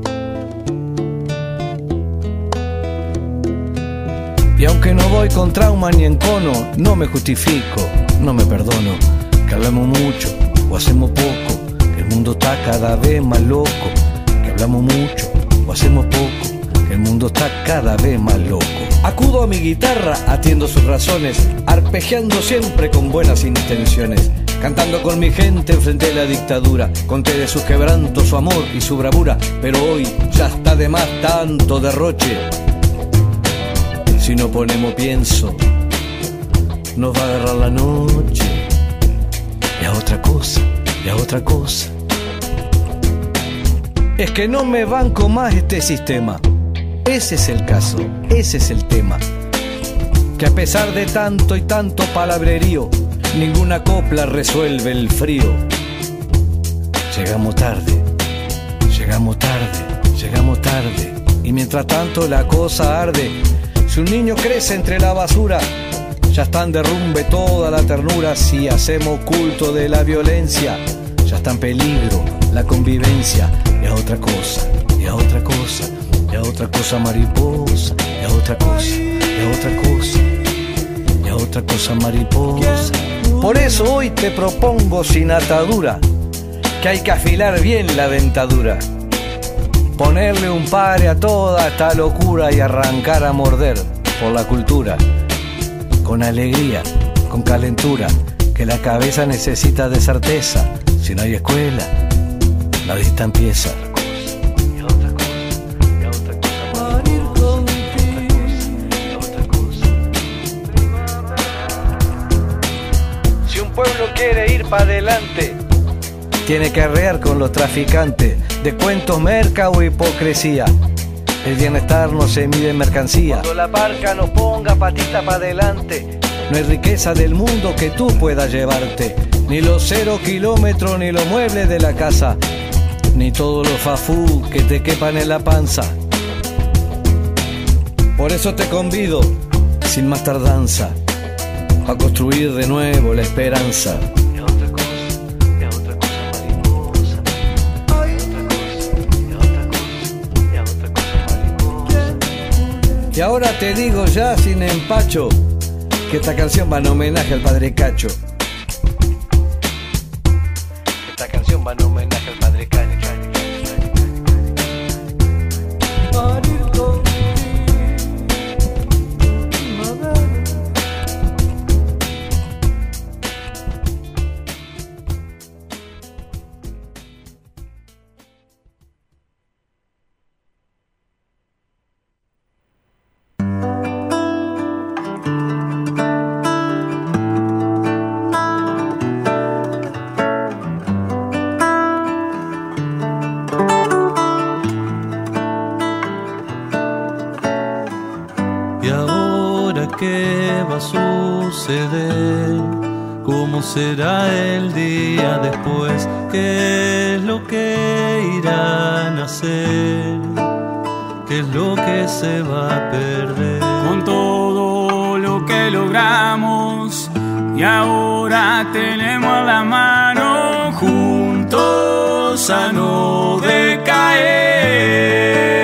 Y aunque no voy con trauma ni encono, no me justifico, no me perdono, que hablamos mucho o hacemos poco, que el mundo está cada vez más loco, que hablamos mucho o hacemos poco, que el mundo está cada vez más loco. Acudo a mi guitarra, atiendo sus razones, arpegiando siempre con buenas intenciones, cantando con mi gente enfrente de la dictadura. Conté de sus quebrantos, su amor y su bravura, pero hoy ya está de más tanto derroche. Si no ponemos pienso, nos va a agarrar la noche. Y a otra cosa y a otra cosa. Es que no me banco más este sistema. Ese es el caso, ese es el tema. Que a pesar de tanto y tanto palabrerío, ninguna copla resuelve el frío. Llegamos tarde, llegamos tarde, llegamos tarde. Y mientras tanto la cosa arde. Si un niño crece entre la basura, ya está en derrumbe toda la ternura. Si hacemos culto de la violencia, ya está en peligro la convivencia. Y a otra cosa, y a otra cosa, y a otra cosa mariposa, y a otra cosa, y a otra cosa, y a otra cosa mariposa. Por eso hoy te propongo sin atadura, que hay que afilar bien la dentadura, ponerle un pare a toda esta locura y arrancar a morder por la cultura, con alegría, con calentura, que la cabeza necesita de certeza. Si no hay escuela, la vista empieza. Y a otra cosa, y a otra cosa, morir contigo, y a otra cosa. Si un pueblo quiere ir para adelante, tiene que arrear con los traficantes de cuentos, merca o hipocresía. El bienestar no se mide en mercancía. Cuando la barca no ponga patita para adelante, no hay riqueza del mundo que tú puedas llevarte. Ni los cero kilómetros, ni los muebles de la casa, ni todos los fafú que te quepan en la panza. Por eso te convido, sin más tardanza, a construir de nuevo la esperanza. Y ahora te digo ya sin empacho que esta canción va en homenaje al Padre Cacho. Esta canción va en homenaje al Padre Cacho. ¿Cómo será el día después? ¿Qué es lo que irán a hacer? ¿Qué es lo que se va a perder? Con todo lo que logramos y ahora tenemos la mano, juntos a no decaer.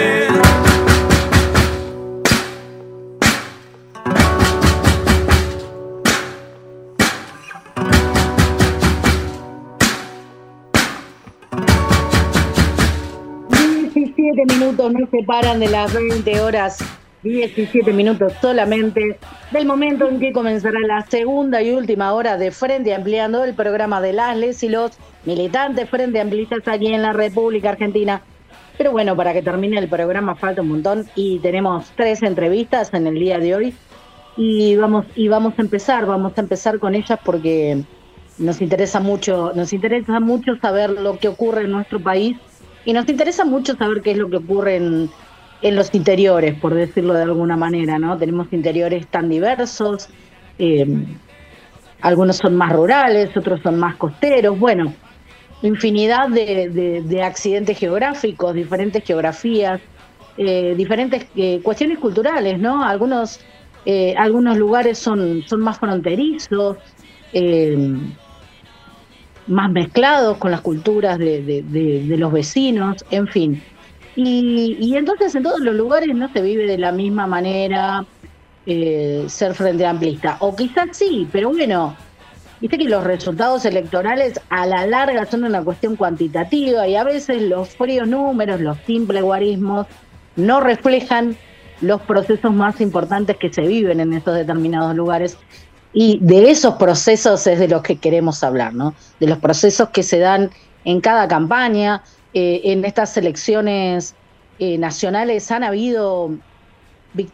diecisiete minutos nos separan de las veinte horas, diecisiete minutos solamente del momento en que comenzará la segunda y última hora de Frente Ampliando, el programa de las, les y los militantes frente amplistas aquí en la República Argentina. Pero bueno, para que termine el programa falta un montón y tenemos tres entrevistas en el día de hoy y vamos y vamos a empezar, vamos a empezar con ellas porque nos interesa mucho, nos interesa mucho saber lo que ocurre en nuestro país. Y nos interesa mucho saber qué es lo que ocurre en, en los interiores, por decirlo de alguna manera, ¿no? Tenemos interiores tan diversos, eh, algunos son más rurales, otros son más costeros, bueno, infinidad de, de, de accidentes geográficos, diferentes geografías, eh, diferentes eh, cuestiones culturales, ¿no? Algunos, eh, algunos lugares son, son más fronterizos, eh, más mezclados con las culturas de, de, de, de los vecinos, en fin. Y, y entonces en todos los lugares no se vive de la misma manera eh, ser frente amplista. O quizás sí, pero bueno, viste que los resultados electorales a la larga son una cuestión cuantitativa y a veces los fríos números, los simples guarismos, no reflejan los procesos más importantes que se viven en estos determinados lugares. Y de esos procesos es de los que queremos hablar, ¿no? De los procesos que se dan en cada campaña. Eh, en estas elecciones eh, nacionales han habido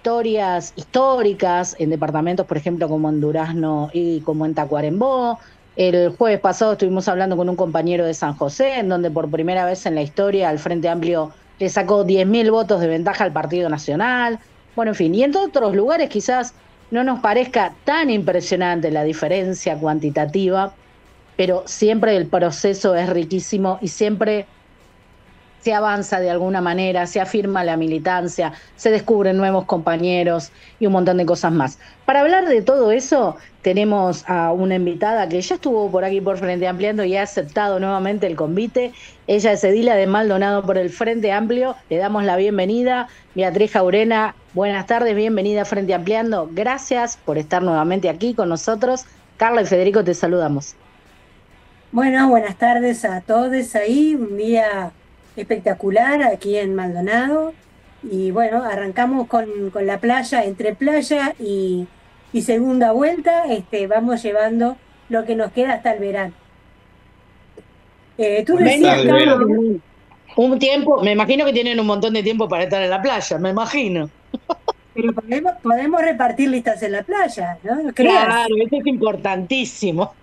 victorias históricas en departamentos, por ejemplo, como en Durazno y como en Tacuarembó. El jueves pasado estuvimos hablando con un compañero de San José, en donde por primera vez en la historia el Frente Amplio le sacó diez mil votos de ventaja al Partido Nacional. Bueno, en fin, y en otros lugares quizás no nos parezca tan impresionante la diferencia cuantitativa, pero siempre el proceso es riquísimo y siempre se avanza de alguna manera, se afirma la militancia, se descubren nuevos compañeros y un montón de cosas más. Para hablar de todo eso, tenemos a una invitada que ya estuvo por aquí por Frente Ampliando y ha aceptado nuevamente el convite. Ella es Edila de Maldonado por el Frente Amplio. Le damos la bienvenida. Beatriz Jaurena, buenas tardes, bienvenida a Frente Ampliando. Gracias por estar nuevamente aquí con nosotros. Carla y Federico, te saludamos. Bueno, buenas tardes a todos ahí. Un día espectacular aquí en Maldonado. Y bueno, arrancamos con, con la playa, entre playa y, y segunda vuelta, este, vamos llevando lo que nos queda hasta el verano. Eh, tú decías, Carlos, un tiempo, me imagino que tienen un montón de tiempo para estar en la playa, me imagino. Pero podemos, podemos repartir listas en la playa, ¿no? ¿No creas? Claro, eso es importantísimo.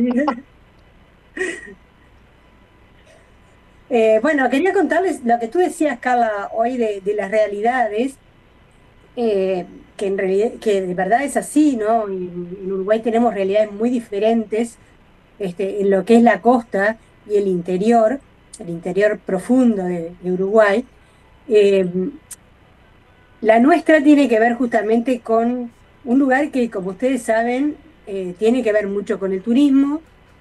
Eh, bueno, quería contarles lo que tú decías, Carla, hoy de, de las realidades, eh, que en realidad, que de verdad es así, ¿no? En, en Uruguay tenemos realidades muy diferentes, este, en lo que es la costa y el interior, el interior profundo de, de Uruguay. Eh, la nuestra tiene que ver justamente con un lugar que, como ustedes saben, eh, tiene que ver mucho con el turismo,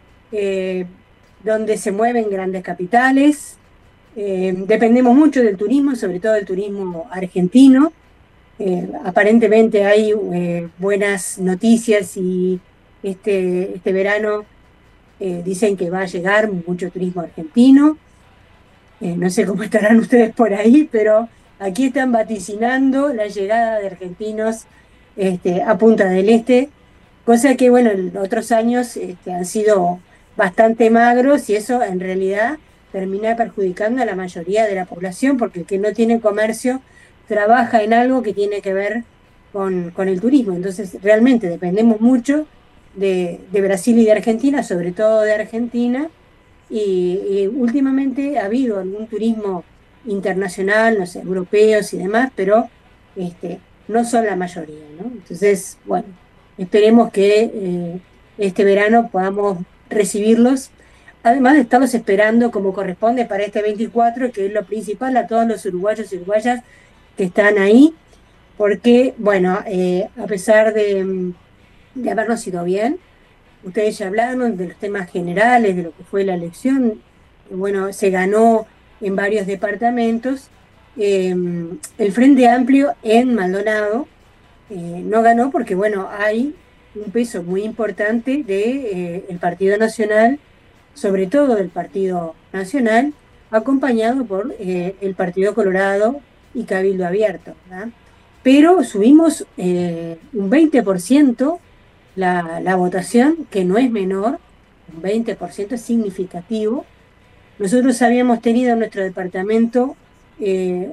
eh, donde se mueven grandes capitales, eh, dependemos mucho del turismo, sobre todo del turismo argentino. Eh, aparentemente hay eh, buenas noticias y este, este verano eh, dicen que va a llegar mucho turismo argentino. Eh, no sé cómo estarán ustedes por ahí, pero aquí están vaticinando la llegada de argentinos este, a Punta del Este, cosa que, bueno, en otros años este, han sido bastante magros y eso en realidad termina perjudicando a la mayoría de la población, porque el que no tiene comercio trabaja en algo que tiene que ver con, con el turismo. Entonces realmente dependemos mucho de, de Brasil y de Argentina, sobre todo de Argentina, y, y últimamente ha habido algún turismo internacional, no sé, europeos y demás, pero este, no son la mayoría, ¿no? Entonces, bueno, esperemos que eh, este verano podamos recibirlos, además de estarlos esperando como corresponde para este veinticuatro, que es lo principal, a todos los uruguayos y uruguayas que están ahí, porque, bueno, eh, a pesar de, de habernos ido bien, ustedes ya hablaron de los temas generales, de lo que fue la elección, bueno, se ganó en varios departamentos, eh, el Frente Amplio en Maldonado eh, no ganó porque, bueno, hay un peso muy importante del de, eh, Partido Nacional, sobre todo del Partido Nacional, acompañado por eh, el Partido Colorado y Cabildo Abierto, ¿verdad? Pero subimos eh, un veinte por ciento la, la votación, que no es menor, un veinte por ciento es significativo. Nosotros habíamos tenido en nuestro departamento eh,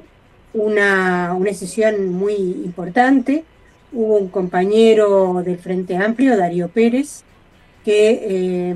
una, una sesión muy importante. Hubo un compañero del Frente Amplio, Darío Pérez, que eh,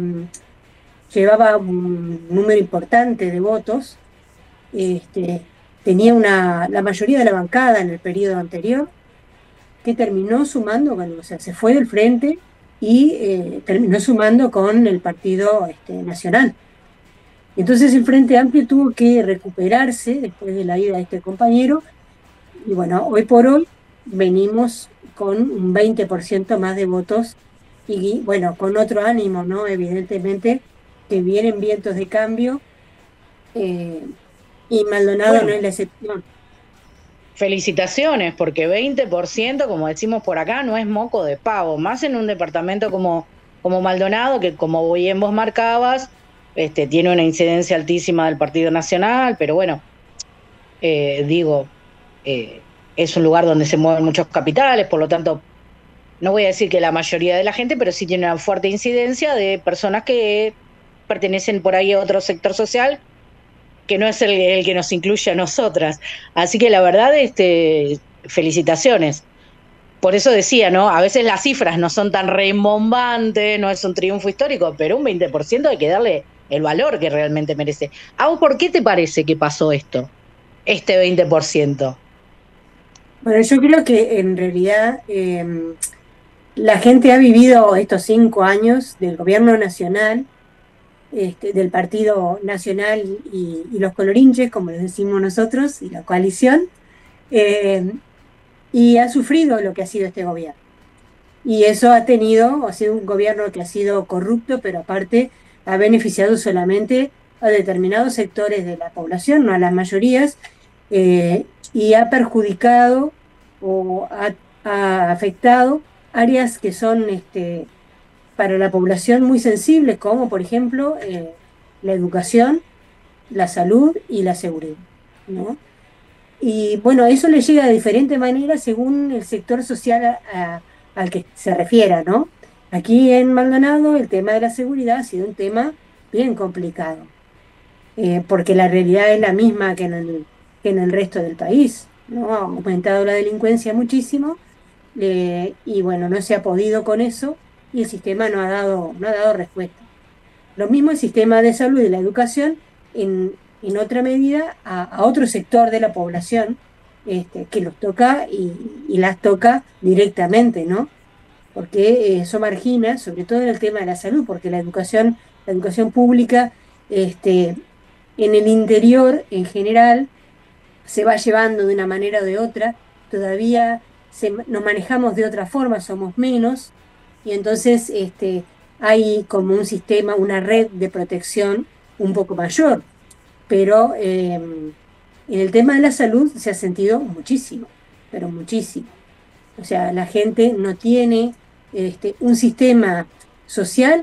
llevaba un número importante de votos, este, tenía una, la mayoría de la bancada en el periodo anterior, que terminó sumando, bueno, o sea, se fue del Frente y eh, terminó sumando con el Partido este, Nacional. Entonces el Frente Amplio tuvo que recuperarse después de la ida de este compañero, y bueno, hoy por hoy venimos con un veinte por ciento más de votos y bueno, con otro ánimo, ¿no? Evidentemente que vienen vientos de cambio eh, y Maldonado bueno, no es la excepción. Felicitaciones, porque veinte por ciento, como decimos por acá, no es moco de pavo, más en un departamento como, como Maldonado, que como bien vos marcabas, este, tiene una incidencia altísima del Partido Nacional, pero bueno, eh, digo... Eh, es un lugar donde se mueven muchos capitales, por lo tanto, no voy a decir que la mayoría de la gente, pero sí tiene una fuerte incidencia de personas que pertenecen por ahí a otro sector social, que no es el, el que nos incluye a nosotras. Así que la verdad, este, felicitaciones. por eso decía, ¿no? A veces las cifras no son tan rimbombantes, no es un triunfo histórico, pero un veinte por ciento hay que darle el valor que realmente merece. ¿A vos por qué te parece que pasó esto? Este veinte por ciento. Bueno, yo creo que en realidad eh, la gente ha vivido estos cinco años del gobierno nacional, este, del Partido Nacional y, y los colorinches, como les decimos nosotros, y la coalición, eh, y ha sufrido lo que ha sido este gobierno. Y eso ha tenido, ha sido un gobierno que ha sido corrupto, pero aparte ha beneficiado solamente a determinados sectores de la población, no a las mayorías, eh, y ha perjudicado o ha, ha afectado áreas que son este, para la población muy sensibles, como por ejemplo eh, la educación, la salud y la seguridad, ¿no? Y bueno, eso le llega de diferente manera según el sector social a, a, al que se refiera, ¿no? Aquí en Maldonado el tema de la seguridad ha sido un tema bien complicado, eh, porque la realidad es la misma que en el, que en el resto del país, ¿no? Ha aumentado la delincuencia muchísimo, eh, y bueno, no se ha podido con eso y el sistema no ha dado, no ha dado respuesta. Lo mismo el sistema de salud y la educación, en, en otra medida, a, a otro sector de la población este, que los toca y, y las toca directamente, ¿no? Porque eso margina, sobre todo en el tema de la salud, porque la educación, la educación pública este, en el interior en general se va llevando de una manera o de otra, todavía se, nos manejamos de otra forma, somos menos, y entonces este, hay como un sistema, una red de protección un poco mayor, pero eh, en el tema de la salud se ha sentido muchísimo, pero muchísimo. O sea, la gente no tiene este, un sistema social,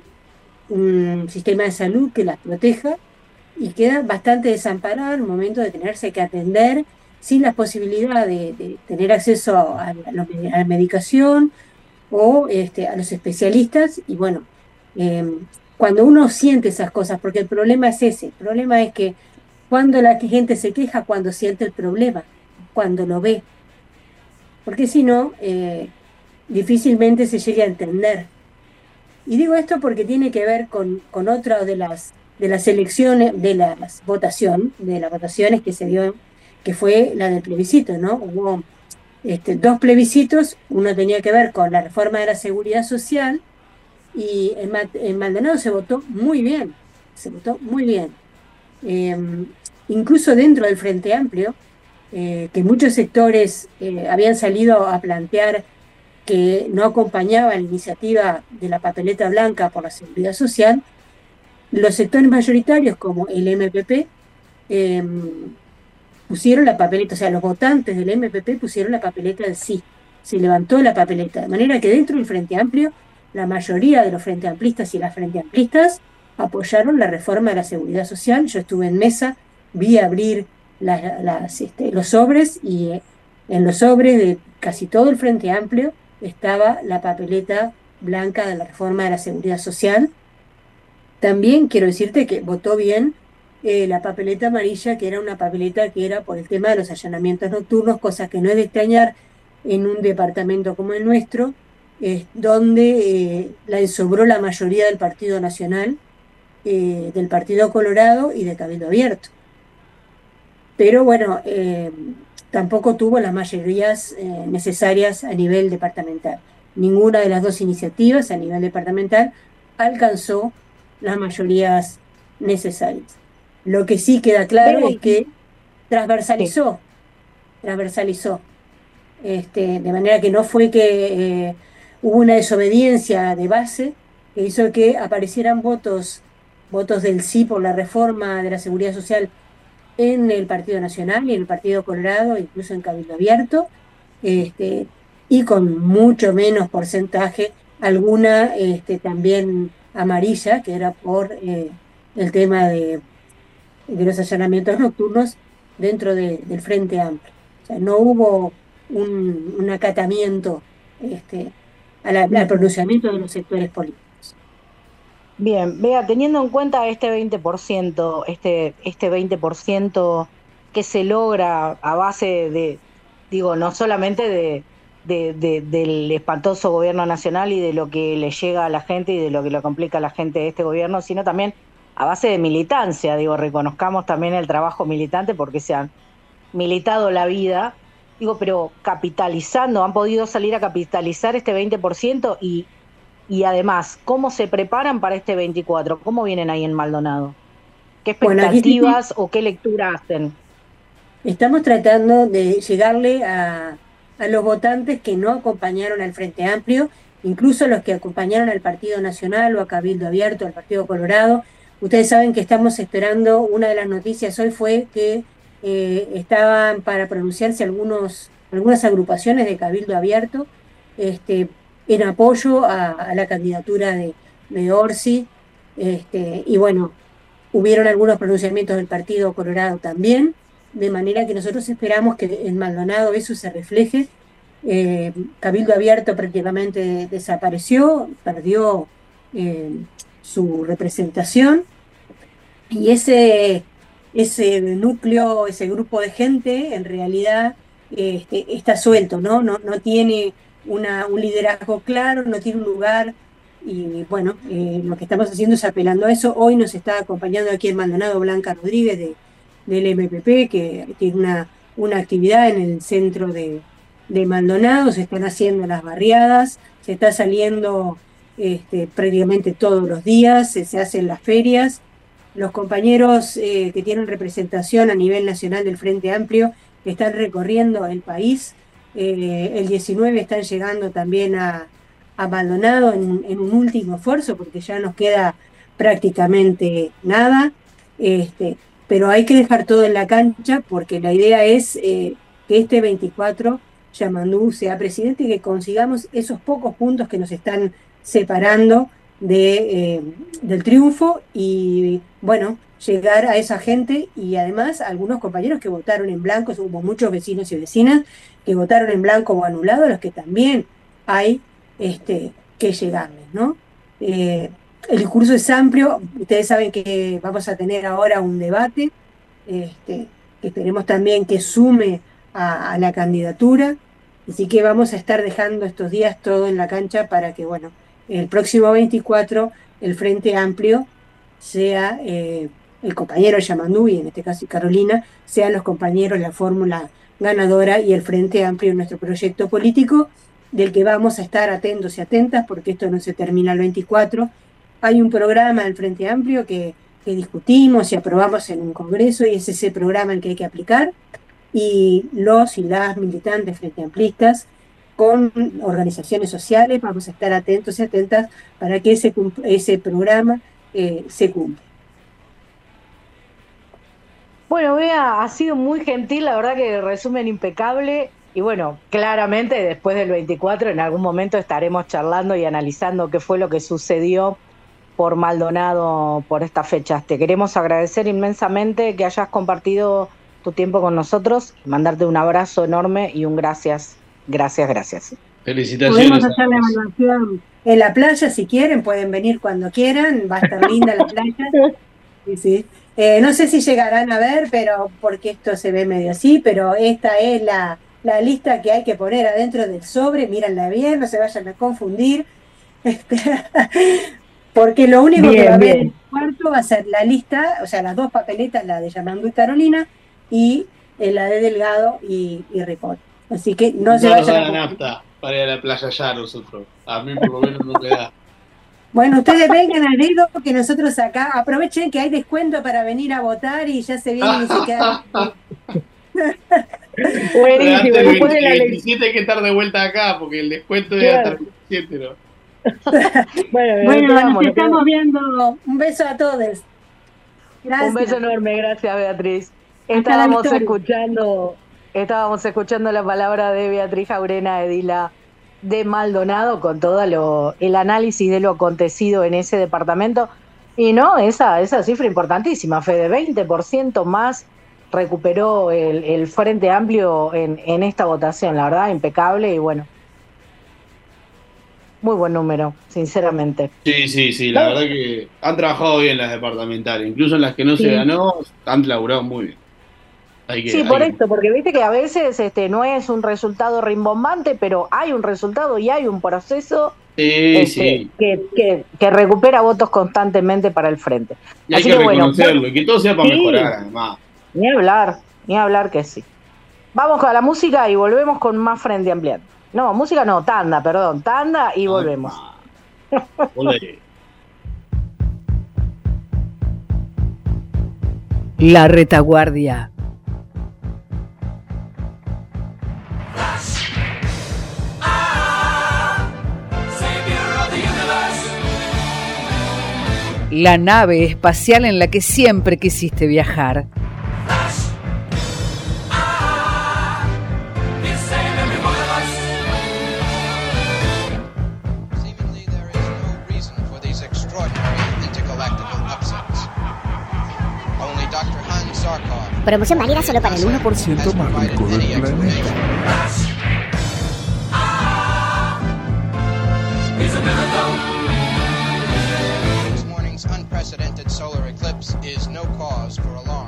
un sistema de salud que las proteja, y queda bastante desamparada al momento de tenerse que atender sin la posibilidad de, de tener acceso a, a, la, a la medicación o este, a los especialistas. Y bueno, eh, cuando uno siente esas cosas, porque el problema es ese, el problema es que cuando la gente se queja, cuando siente el problema, cuando lo ve, porque si no, eh, difícilmente se llegue a entender. Y digo esto porque tiene que ver con, con otra de las de las elecciones, de la votación, de las votaciones que se dio, que fue la del plebiscito, ¿no? Hubo este, dos plebiscitos, uno tenía que ver con la reforma de la seguridad social, y en, en Maldonado se votó muy bien, se votó muy bien. Eh, incluso dentro del Frente Amplio, eh, que muchos sectores eh, habían salido a plantear que no acompañaba la iniciativa de la papeleta blanca por la seguridad social, los sectores mayoritarios como el M P P eh, pusieron la papeleta, o sea, los votantes del M P P pusieron la papeleta del sí, se levantó la papeleta, de manera que dentro del Frente Amplio, la mayoría de los Frente Amplistas y las Frente Amplistas apoyaron la reforma de la seguridad social. Yo estuve en mesa, vi abrir las, las, este, los sobres, y eh, en los sobres de casi todo el Frente Amplio estaba la papeleta blanca de la reforma de la seguridad social. También quiero decirte que votó bien eh, la papeleta amarilla, que era una papeleta que era por el tema de los allanamientos nocturnos, cosa que no es de extrañar en un departamento como el nuestro, eh, donde eh, la sobró la mayoría del Partido Nacional, eh, del Partido Colorado y de Cabildo Abierto. Pero bueno, eh, tampoco tuvo las mayorías eh, necesarias a nivel departamental. Ninguna de las dos iniciativas a nivel departamental alcanzó las mayorías necesarias. Lo que sí queda claro Pero, es que transversalizó, sí. transversalizó, este, de manera que no fue que eh, hubo una desobediencia de base que hizo que aparecieran votos, votos del sí por la reforma de la seguridad social en el Partido Nacional y en el Partido Colorado, incluso en Cabildo Abierto, este, y con mucho menos porcentaje, alguna este, también amarilla, que era por eh, el tema de, de los allanamientos nocturnos dentro de, del Frente Amplio. O sea, no hubo un, un acatamiento este, a la, al pronunciamiento de los sectores políticos. Bien, vea, teniendo en cuenta este veinte por ciento, este, este veinte por ciento que se logra a base de, digo, no solamente de, de, de, del espantoso gobierno nacional y de lo que le llega a la gente y de lo que le complica a la gente de este gobierno, sino también a base de militancia. Digo, reconozcamos también el trabajo militante porque se han militado la vida, digo, pero capitalizando, han podido salir a capitalizar este veinte por ciento y, y además, ¿cómo se preparan para este veinticuatro? ¿Cómo vienen ahí en Maldonado? ¿Qué expectativas bueno, o qué lectura hacen? Estamos tratando de llegarle a a los votantes que no acompañaron al Frente Amplio, incluso los que acompañaron al Partido Nacional o a Cabildo Abierto, al Partido Colorado. Ustedes saben que estamos esperando, una de las noticias hoy fue que eh, estaban para pronunciarse algunos, algunas agrupaciones de Cabildo Abierto este, en apoyo a, a la candidatura de, de Orsi, este, y bueno, hubieron algunos pronunciamientos del Partido Colorado también, de manera que nosotros esperamos que en Maldonado eso se refleje. Eh, Cabildo Abierto prácticamente desapareció, perdió eh, su representación, y ese, ese núcleo, ese grupo de gente, en realidad este, está suelto, ¿no? No, no tiene una, un liderazgo claro, no tiene un lugar, y bueno, eh, lo que estamos haciendo es apelando a eso. Hoy nos está acompañando aquí en Maldonado Blanca Rodríguez de del M P P, que tiene una, una actividad en el centro de, de Maldonado, se están haciendo las barriadas, se está saliendo este, prácticamente todos los días, se, se hacen las ferias. Los compañeros eh, que tienen representación a nivel nacional del Frente Amplio están recorriendo el país, eh, el diecinueve están llegando también a, a Maldonado en, en un último esfuerzo, porque ya nos queda prácticamente nada, este, pero hay que dejar todo en la cancha porque la idea es eh, que este veinticuatro Yamandú sea presidente y que consigamos esos pocos puntos que nos están separando de, eh, del triunfo y, bueno, llegar a esa gente y además a algunos compañeros que votaron en blanco, hubo muchos vecinos y vecinas que votaron en blanco o anulado, a los que también hay este, que llegarles, ¿no? Eh, El discurso es amplio, ustedes saben que vamos a tener ahora un debate, este, que esperemos también que sume a, a la candidatura, así que vamos a estar dejando estos días todo en la cancha para que, bueno, el próximo veinticuatro el Frente Amplio sea eh, el compañero Yamandú, y en este caso Carolina, sean los compañeros la fórmula ganadora y el Frente Amplio en nuestro proyecto político, del que vamos a estar atentos y atentas, porque esto no se termina el veinticuatro. Hay un programa del Frente Amplio que, que discutimos y aprobamos en un congreso, y es ese programa el que hay que aplicar, y los y las militantes frente amplistas con organizaciones sociales vamos a estar atentos y atentas para que ese, ese programa eh, se cumpla. Bueno, Bea, ha sido muy gentil, la verdad que resumen impecable, y bueno, claramente después del veinticuatro en algún momento estaremos charlando y analizando qué fue lo que sucedió por Maldonado por estas fechas. Te queremos agradecer inmensamente que hayas compartido tu tiempo con nosotros, mandarte un abrazo enorme y un gracias, gracias, gracias. Felicitaciones. Podemos hacer la evaluación en la playa si quieren, pueden venir cuando quieran, va a estar linda la playa. Sí, sí. Eh, no sé si llegarán a ver, pero porque esto se ve medio así, pero esta es la, la lista que hay que poner adentro del sobre, mírenla bien, no se vayan a confundir. Este, porque lo único bien, que va a haber en el cuarto va a ser la lista, o sea, las dos papeletas, la de Yamandú y Carolina, y eh, la de Delgado y, y Ripoll. Así que no, no se vayan a confundir. Nafta para ir a la playa ya nosotros. A mí por lo menos no me da. Bueno, ustedes vengan al dedo que nosotros acá, aprovechen que hay descuento para venir a votar y ya se vienen y se quedan. Buenísimo. El veinte, el veintisiete hay que estar de vuelta acá porque el descuento es hasta el veintisiete, ¿no? Bueno, bueno nos, nos estamos viendo. Un beso a todos. Gracias. Un beso enorme, gracias Beatriz. Estábamos escuchando, estábamos escuchando la palabra de Beatriz Jaurena, edila de Maldonado, con todo lo, el análisis de lo acontecido en ese departamento. Y no, esa, esa cifra importantísima, Fede, veinte por ciento más recuperó el, el Frente Amplio en, en esta votación, la verdad, impecable y bueno. Muy buen número, sinceramente. Sí, sí, sí, la verdad que han trabajado bien las departamentales, incluso en las que no sí. se ganó, han laburado muy bien. Hay que, Sí, hay por que- esto, porque viste que a veces este no es un resultado rimbombante, pero hay un resultado y hay un proceso Sí, este, sí. que, que, que recupera votos constantemente para el frente. Y hay Así que que bueno, reconocerlo, y que todo sea para sí, mejorar, además. ni hablar, ni hablar que sí. Vamos con la música y volvemos con más Frente Ampliando. No, música no, tanda, perdón, tanda y volvemos. Ah, olé. La retaguardia. La nave espacial en la que siempre quisiste viajar. Seemingly, there is no reason for these extraordinary intergalactical upsets. Only doctor Hans Zarkov, Promoción válida solo para el uno por ciento has provided any explanation. This morning's unprecedented solar eclipse is no cause for alarm.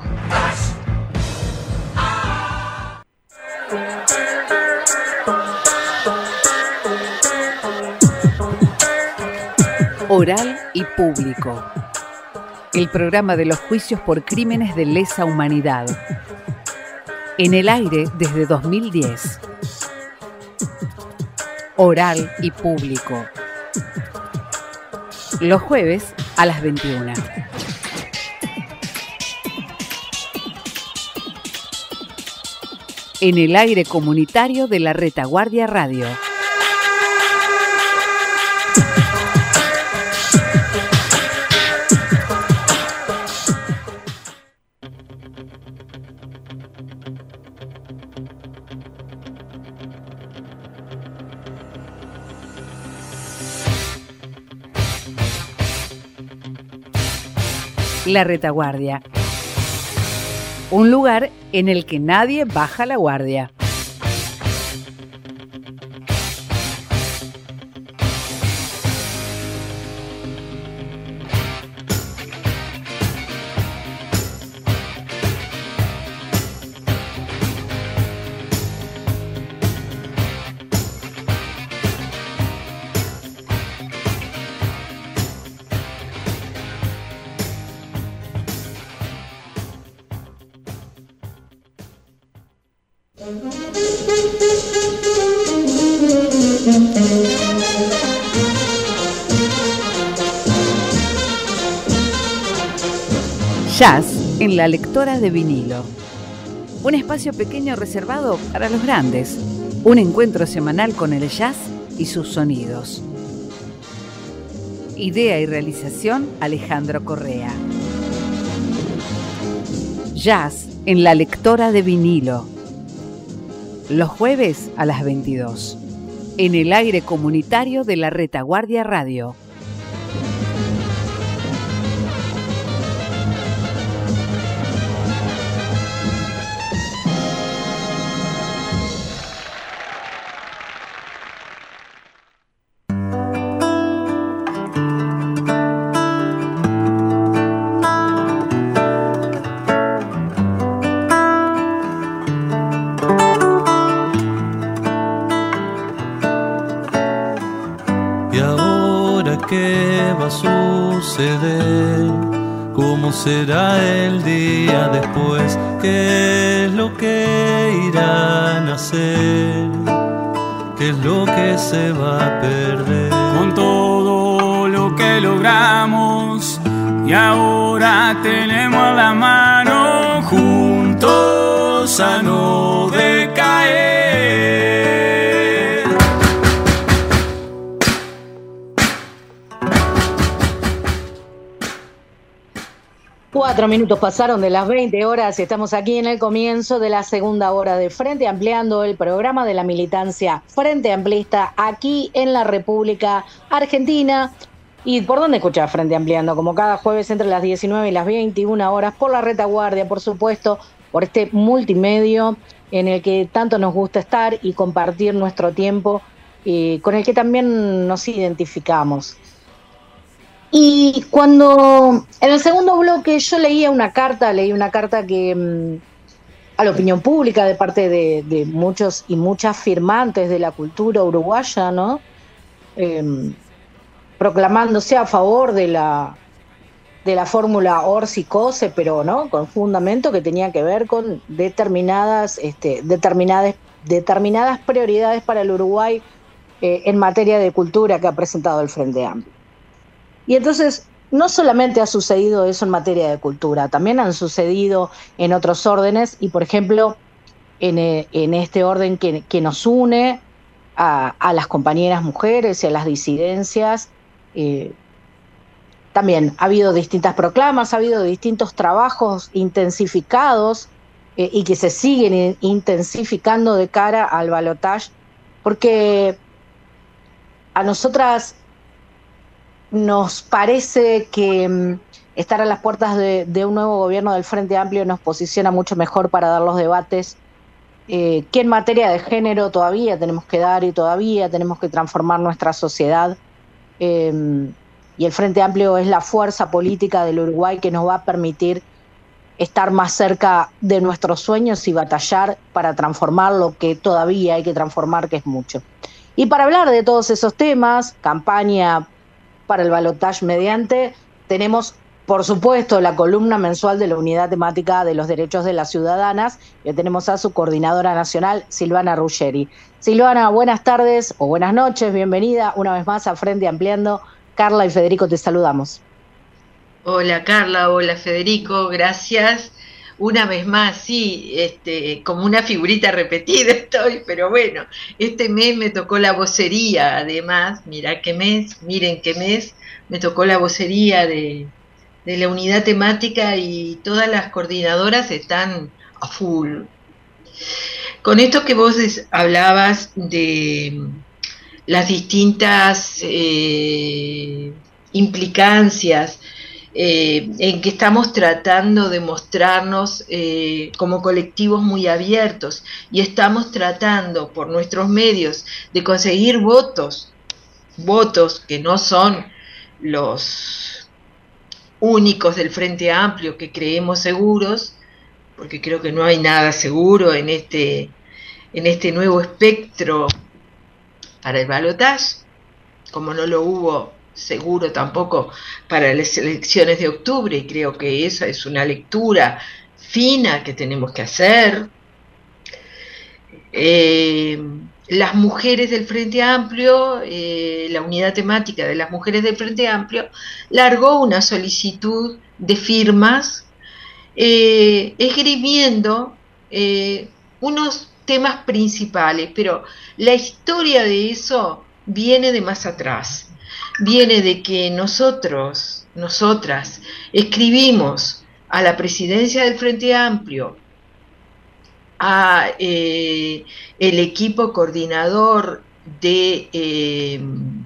Oral y público. El programa de los juicios por crímenes de lesa humanidad. En el aire desde dos mil diez. Oral y público. Los jueves a las veintiuna. En el aire comunitario de la Retaguardia Radio. La Retaguardia. Un lugar en el que nadie baja la guardia. Jazz en la lectora de vinilo. Un espacio pequeño reservado para los grandes. Un encuentro semanal con el jazz y sus sonidos. Idea y realización, Alejandro Correa. Jazz en la lectora de vinilo. Los jueves a las veintidós. En el aire comunitario de la Retaguardia Radio. ¿Y ahora qué va a suceder? ¿Cómo será el día después? ¿Qué es lo que irán a hacer? ¿Qué es lo que se va a perder? Con todo lo que logramos y ahora tenemos a la mano juntos a no decaer. Cuatro minutos pasaron de las veinte horas y estamos aquí en el comienzo de la segunda hora de Frente Ampliando, el programa de la militancia Frente Amplista aquí en la República Argentina. ¿Y por dónde escuchás Frente Ampliando? Como cada jueves entre las diecinueve y las veintiuna horas, por la Retaguardia, por supuesto, por este multimedio en el que tanto nos gusta estar y compartir nuestro tiempo, y con el que también nos identificamos. Y cuando en el segundo bloque yo leía una carta, leí una carta que, a la opinión pública de parte de, de muchos y muchas firmantes de la cultura uruguaya, ¿no? Eh, proclamándose a favor de la de la fórmula Orsi-Cose, pero no, con fundamento que tenía que ver con determinadas, este, determinadas, determinadas prioridades para el Uruguay eh, en materia de cultura que ha presentado el Frente Amplio. Y entonces, no solamente ha sucedido eso en materia de cultura, también han sucedido en otros órdenes, y por ejemplo, en, en este orden que, que nos une a, a las compañeras mujeres y a las disidencias, eh, también ha habido distintas proclamas, ha habido distintos trabajos intensificados eh, y que se siguen intensificando de cara al balotaje, porque a nosotras nos parece que um, estar a las puertas de, de un nuevo gobierno del Frente Amplio nos posiciona mucho mejor para dar los debates eh, que en materia de género todavía tenemos que dar y todavía tenemos que transformar nuestra sociedad. Eh, y el Frente Amplio es la fuerza política del Uruguay que nos va a permitir estar más cerca de nuestros sueños y batallar para transformar lo que todavía hay que transformar, que es mucho. Y para hablar de todos esos temas, campaña para el balotaje mediante, tenemos, por supuesto, la columna mensual de la Unidad Temática de los Derechos de las Ciudadanas, y tenemos a su coordinadora nacional, Silvana Ruggeri. Silvana, buenas tardes o buenas noches, bienvenida una vez más a Frente Ampliando. Carla y Federico, te saludamos. Hola Carla, hola Federico, gracias. Una vez más, sí, este, como una figurita repetida estoy, pero bueno, este mes me tocó la vocería, además, mirá qué mes, miren qué mes, me tocó la vocería de, de la unidad temática y todas las coordinadoras están a full. Con esto que vos hablabas de las distintas eh, implicancias eh, en que estamos tratando de mostrarnos eh, como colectivos muy abiertos y estamos tratando por nuestros medios de conseguir votos, votos que no son los únicos del Frente Amplio que creemos seguros, porque creo que no hay nada seguro en este, en este nuevo espectro para el balotaje, como no lo hubo seguro tampoco para las elecciones de octubre, y creo que esa es una lectura fina que tenemos que hacer. Eh, las mujeres del Frente Amplio, eh, la unidad temática de las mujeres del Frente Amplio, largó una solicitud de firmas eh, esgrimiendo eh, unos temas principales, pero la historia de eso viene de más atrás, viene de que nosotros, nosotras, escribimos a la presidencia del Frente Amplio, a eh, el equipo coordinador de, eh,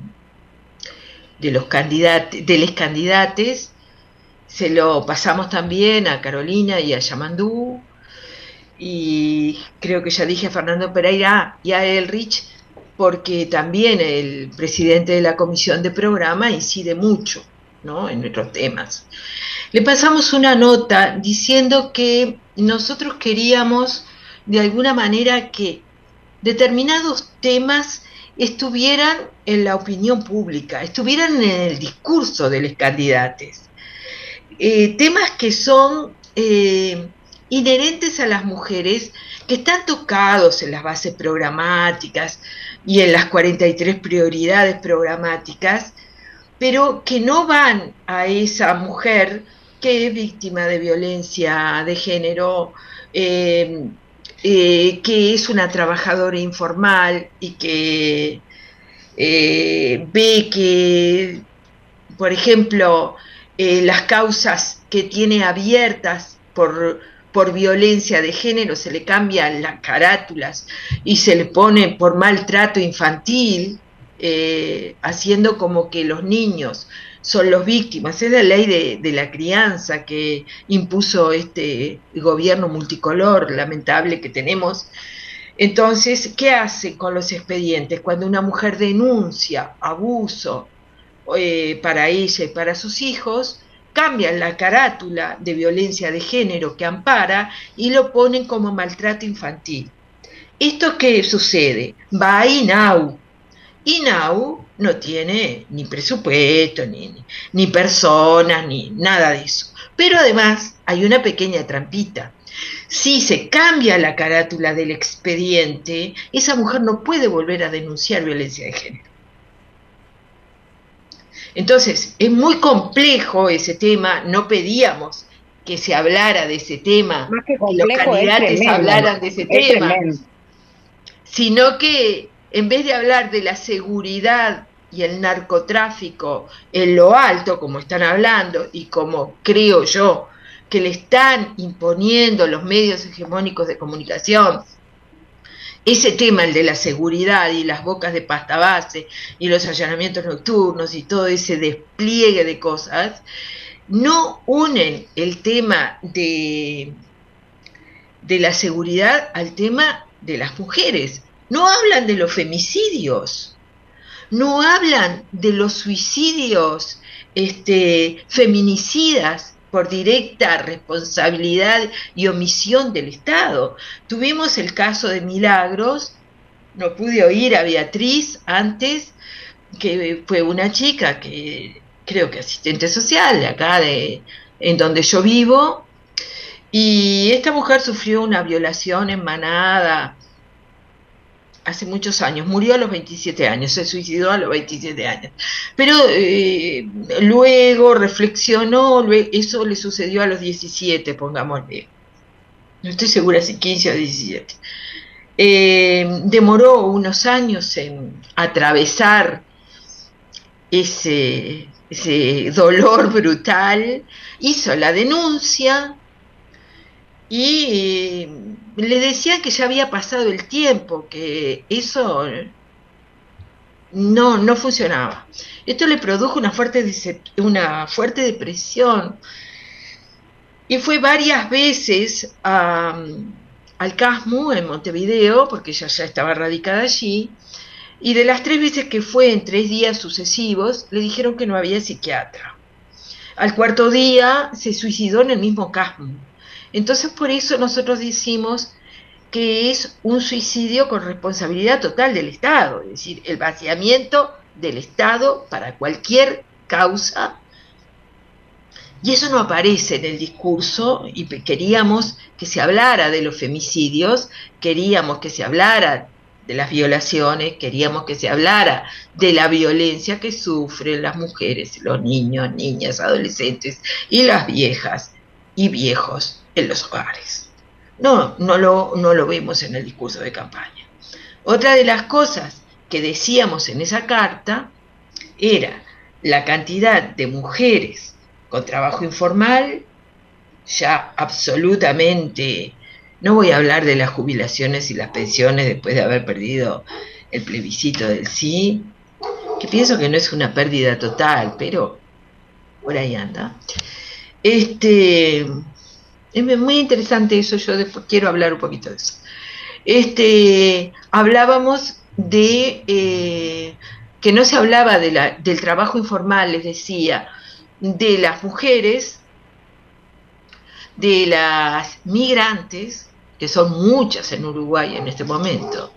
de los candidatos, de los candidates, se lo pasamos también a Carolina y a Yamandú, y creo que ya dije a Fernando Pereira y a Elrich, porque también el presidente de la comisión de programa incide mucho, ¿no?, en nuestros temas. Le pasamos una nota diciendo que nosotros queríamos de alguna manera que determinados temas estuvieran en la opinión pública, estuvieran en el discurso de los candidatos. Eh, temas que son eh, inherentes a las mujeres, que están tocados en las bases programáticas y en las cuarenta y tres prioridades programáticas, pero que no van a esa mujer que es víctima de violencia de género, eh, eh, que es una trabajadora informal y que eh, ve que, por ejemplo, eh, las causas que tiene abiertas por, por violencia de género se le cambian las carátulas y se le pone por maltrato infantil, eh, haciendo como que los niños son los víctimas. Es la ley de, de la crianza que impuso este gobierno multicolor lamentable que tenemos. Entonces, ¿qué hace con los expedientes? Cuando una mujer denuncia abuso eh, para ella y para sus hijos, cambian la carátula de violencia de género que ampara y lo ponen como maltrato infantil. ¿Esto qué sucede? Va a INAU. INAU no tiene ni presupuesto, ni, ni, ni personas, ni nada de eso. Pero además hay una pequeña trampita. Si se cambia la carátula del expediente, esa mujer no puede volver a denunciar violencia de género. Entonces, es muy complejo ese tema, no pedíamos que se hablara de ese tema, Más que que complejo, los candidatos es tremendo, hablaran de ese es tema, tremendo. sino que en vez de hablar de la seguridad y el narcotráfico en lo alto, como están hablando, y como creo yo, que le están imponiendo los medios hegemónicos de comunicación, ese tema, el de la seguridad y las bocas de pasta base y los allanamientos nocturnos y todo ese despliegue de cosas, no unen el tema de, de la seguridad al tema de las mujeres. No hablan de los femicidios, no hablan de los suicidios este, feminicidas por directa responsabilidad y omisión del Estado. Tuvimos el caso de Milagros, no pude oír a Beatriz antes, que fue una chica que creo que asistente social de acá, de, en donde yo vivo, y esta mujer sufrió una violación en Manada hace muchos años, murió a los veintisiete años, se suicidó a los veintisiete años, pero eh, luego reflexionó, eso le sucedió a los diecisiete, pongámosle, no estoy segura si quince o diecisiete, eh, demoró unos años en atravesar ese, ese dolor brutal, hizo la denuncia, y le decían que ya había pasado el tiempo, que eso no, no funcionaba. Esto le produjo una fuerte, una fuerte depresión y fue varias veces a, al CASMU en Montevideo, porque ella ya estaba radicada allí, y de las tres veces que fue en tres días sucesivos, le dijeron que no había psiquiatra. Al cuarto día se suicidó en el mismo CASMU. Entonces, por eso nosotros decimos que es un suicidio con responsabilidad total del Estado, es decir, el vaciamiento del Estado para cualquier causa. Y eso no aparece en el discurso, y queríamos que se hablara de los femicidios, queríamos que se hablara de las violaciones, queríamos que se hablara de la violencia que sufren las mujeres, los niños, niñas, adolescentes y las viejas y viejos en los hogares. No, no lo, no lo vemos en el discurso de campaña. Otra de las cosas que decíamos en esa carta era la cantidad de mujeres con trabajo informal, ya absolutamente, no voy a hablar de las jubilaciones y las pensiones después de haber perdido el plebiscito del sí, que pienso que no es una pérdida total, pero por ahí anda. Este... Es muy interesante eso, yo después quiero hablar un poquito de eso. Este, hablábamos de eh, que no se hablaba de la, del trabajo informal, les decía, de las mujeres, de las migrantes, que son muchas en Uruguay en este momento,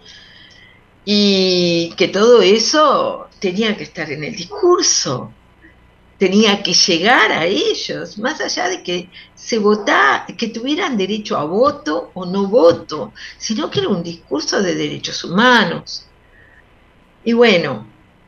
y que todo eso tenía que estar en el discurso, tenía que llegar a ellos, más allá de que se votara, que tuvieran derecho a voto o no voto, sino que era un discurso de derechos humanos. Y bueno,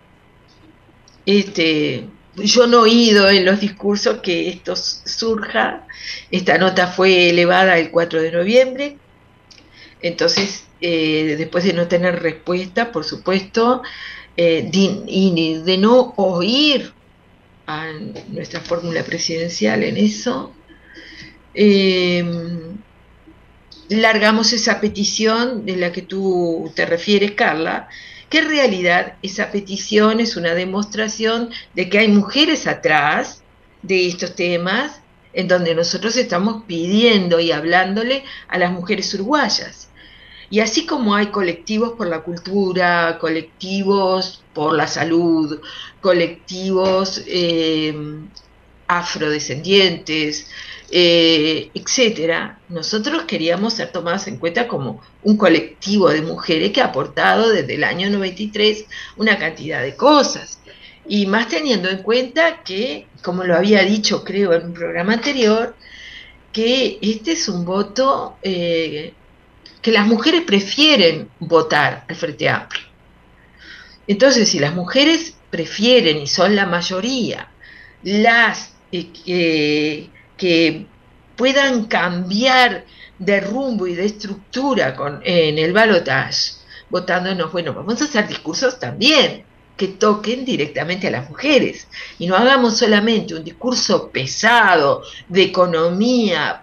este, yo no he oído en los discursos que esto surja. Esta nota fue elevada el cuatro de noviembre, entonces eh, después de no tener respuesta, por supuesto, eh, de, y de no oír a nuestra fórmula presidencial en eso, eh, largamos esa petición de la que tú te refieres, Carla, que en realidad esa petición es una demostración de que hay mujeres atrás de estos temas, en donde nosotros estamos pidiendo y hablándole a las mujeres uruguayas. Y así como hay colectivos por la cultura, colectivos por la salud, colectivos eh, afrodescendientes, eh, etcétera, nosotros queríamos ser tomados en cuenta como un colectivo de mujeres que ha aportado desde el año noventa y tres una cantidad de cosas, y más teniendo en cuenta que, como lo había dicho creo en un programa anterior, que este es un voto eh, que las mujeres prefieren votar al Frente Amplio. Entonces, si las mujeres prefieren, y son la mayoría, las eh, eh, que puedan cambiar de rumbo y de estructura con, en el balotaje, votándonos, bueno, vamos a hacer discursos también que toquen directamente a las mujeres, y no hagamos solamente un discurso pesado de economía,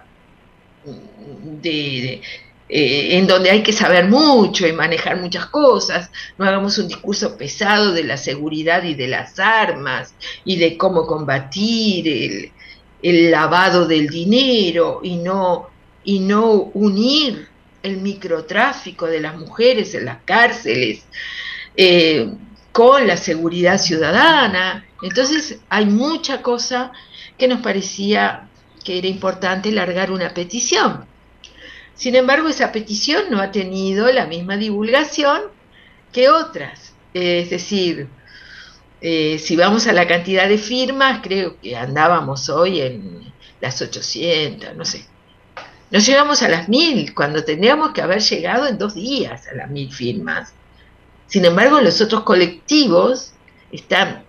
de, de eh, en donde hay que saber mucho y manejar muchas cosas. No hagamos un discurso pesado de la seguridad y de las armas y de cómo combatir el, el lavado del dinero, y no, y no unir el microtráfico de las mujeres en las cárceles eh, con la seguridad ciudadana. Entonces hay mucha cosa que nos parecía que era importante largar una petición. Sin embargo, esa petición no ha tenido la misma divulgación que otras. Es decir, eh, si vamos a la cantidad de firmas, creo que andábamos hoy en las ochocientas, no sé. No llegamos a las mil, cuando tendríamos que haber llegado en dos días a las mil firmas. Sin embargo, los otros colectivos están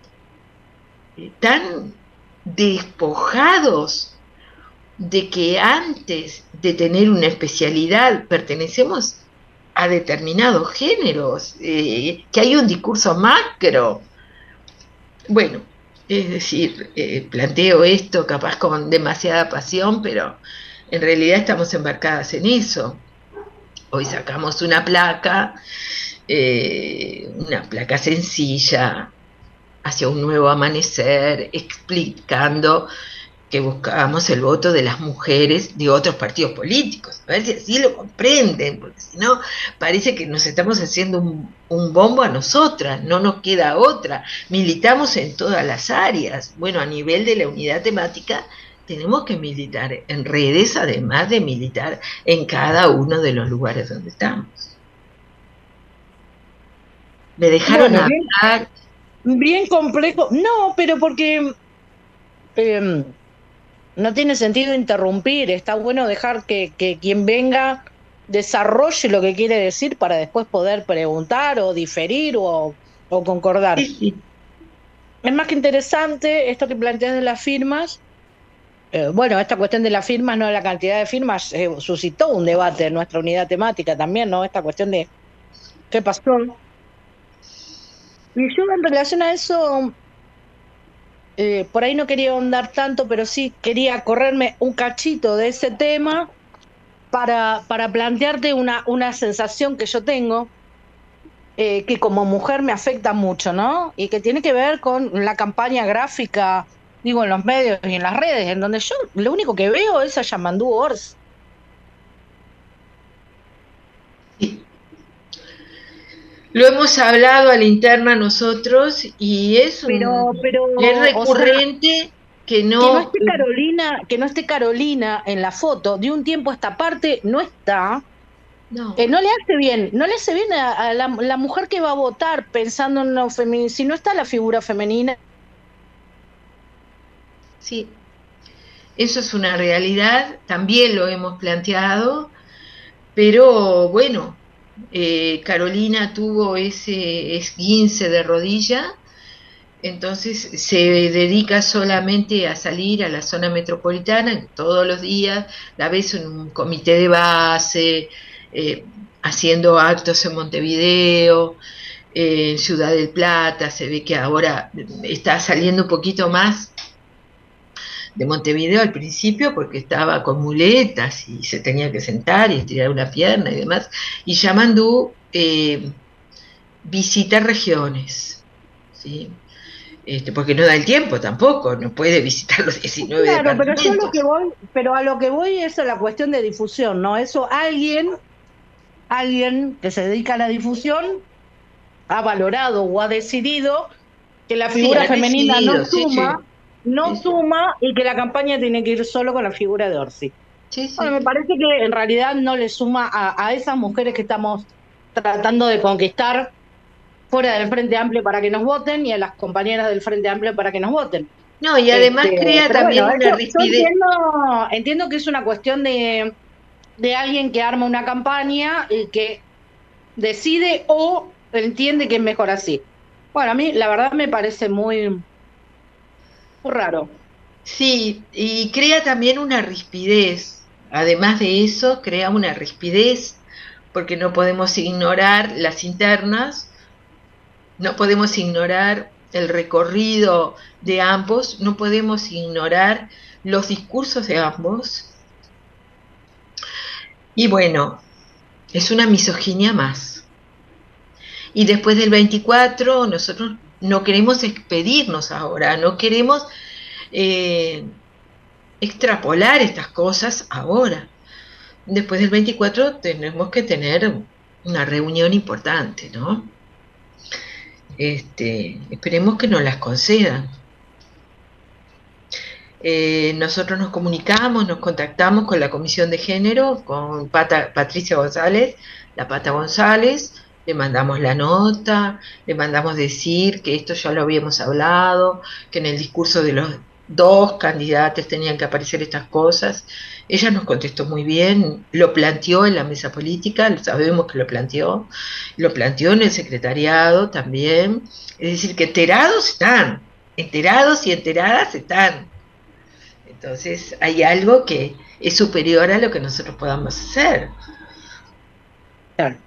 tan despojados de que antes de tener una especialidad pertenecemos a determinados géneros, eh, que hay un discurso macro. Bueno, es decir, eh, planteo esto capaz con demasiada pasión, pero en realidad estamos embarcadas en eso. Hoy sacamos una placa, eh, una placa sencilla, hacia un nuevo amanecer, explicando que buscábamos el voto de las mujeres de otros partidos políticos, a ver si así lo comprenden, porque si no parece que nos estamos haciendo un, un bombo a nosotras, no nos queda otra. Militamos en todas las áreas. Bueno, a nivel de la unidad temática tenemos que militar en redes, además de militar en cada uno de los lugares donde estamos. Me dejaron Bueno, hablar. Bien, bien complejo. No, pero porque eh, no tiene sentido interrumpir. Está bueno dejar que, que quien venga desarrolle lo que quiere decir para después poder preguntar o diferir o, o concordar. Sí, sí. Es más que interesante esto que planteas de las firmas. Eh, bueno, esta cuestión de las firmas, no de la cantidad de firmas, eh, suscitó un debate en nuestra unidad temática también, ¿no? Esta cuestión de qué pasó. Y yo en relación a eso, eh, por ahí no quería ahondar tanto, pero sí quería correrme un cachito de ese tema para, para plantearte una, una sensación que yo tengo, eh, que como mujer me afecta mucho, ¿no? Y que tiene que ver con la campaña gráfica, digo, en los medios y en las redes, en donde yo lo único que veo es a Yamandú Ors. Lo hemos hablado a la interna nosotros y es un, pero, pero, es recurrente, o sea, que no que no esté Carolina, que no esté Carolina en la foto de un tiempo a esta parte no está. No, eh, no le hace bien, no le hace bien a, a la, la mujer que va a votar pensando en lo femenino, si no está la figura femenina. Sí, eso es una realidad, también lo hemos planteado, pero bueno, eh, Carolina tuvo ese esguince de rodilla, entonces se dedica solamente a salir a la zona metropolitana todos los días, la ves en un comité de base, eh, haciendo actos en Montevideo, eh, en Ciudad del Plata, se ve que ahora está saliendo un poquito más de Montevideo al principio porque estaba con muletas y se tenía que sentar y estirar una pierna y demás, y Yamandú eh, visita regiones, ¿sí? Este, porque no da el tiempo tampoco, no puede visitar los diecinueve claro, departamentos. pero yo a lo que voy, pero a lo que voy es a la cuestión de difusión, ¿no? Eso alguien, alguien que se dedica a la difusión ha valorado o ha decidido que la figura sí, femenina decidido, no suma. sí, sí. no suma y que la campaña tiene que ir solo con la figura de Orsi. Sí, sí. Bueno, me parece que en realidad no le suma a, a esas mujeres que estamos tratando de conquistar fuera del Frente Amplio para que nos voten y a las compañeras del Frente Amplio para que nos voten. No, y además Este, crea pero también bueno, una eso- yo rispidez. entiendo, entiendo que es una cuestión de, de alguien que arma una campaña y que decide o entiende que es mejor así. Bueno, a mí la verdad me parece muy, muy raro. Sí, y crea también una rispidez. Además de eso, crea una rispidez porque no podemos ignorar las internas, no podemos ignorar el recorrido de ambos, no podemos ignorar los discursos de ambos. Y bueno, es una misoginia más. Y después del veinticuatro, nosotros no queremos expedirnos ahora, no queremos eh, extrapolar estas cosas ahora. Después del veinticuatro tenemos que tener una reunión importante, ¿no? Este, esperemos que nos las concedan. Eh, nosotros nos comunicamos, nos contactamos con la Comisión de Género, con Pata, Patricia González, la Pata González, le mandamos la nota, le mandamos decir que esto ya lo habíamos hablado, que en el discurso de los dos candidatos tenían que aparecer estas cosas. Ella nos contestó muy bien, lo planteó en la mesa política, lo sabemos que lo planteó, lo planteó en el secretariado también, es decir, que enterados están, enterados y enteradas están. Entonces hay algo que es superior a lo que nosotros podamos hacer. Claro.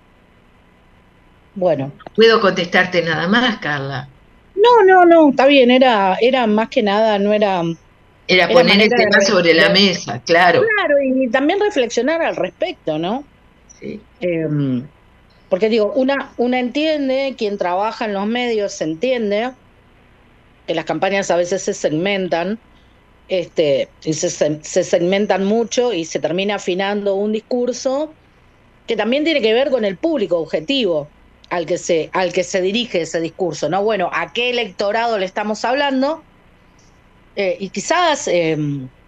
Bueno. Puedo contestarte nada más, Carla. No, no, no, está bien, era, era más que nada, no era... Era poner el tema sobre la mesa, claro. Claro, y también reflexionar al respecto, ¿no? Sí. Eh, porque digo, una, una entiende, quien trabaja en los medios entiende que las campañas a veces se segmentan, este, y se, se segmentan mucho y se termina afinando un discurso que también tiene que ver con el público objetivo al que se, al que se dirige ese discurso, ¿no? Bueno, ¿a qué electorado le estamos hablando? Eh, y quizás eh,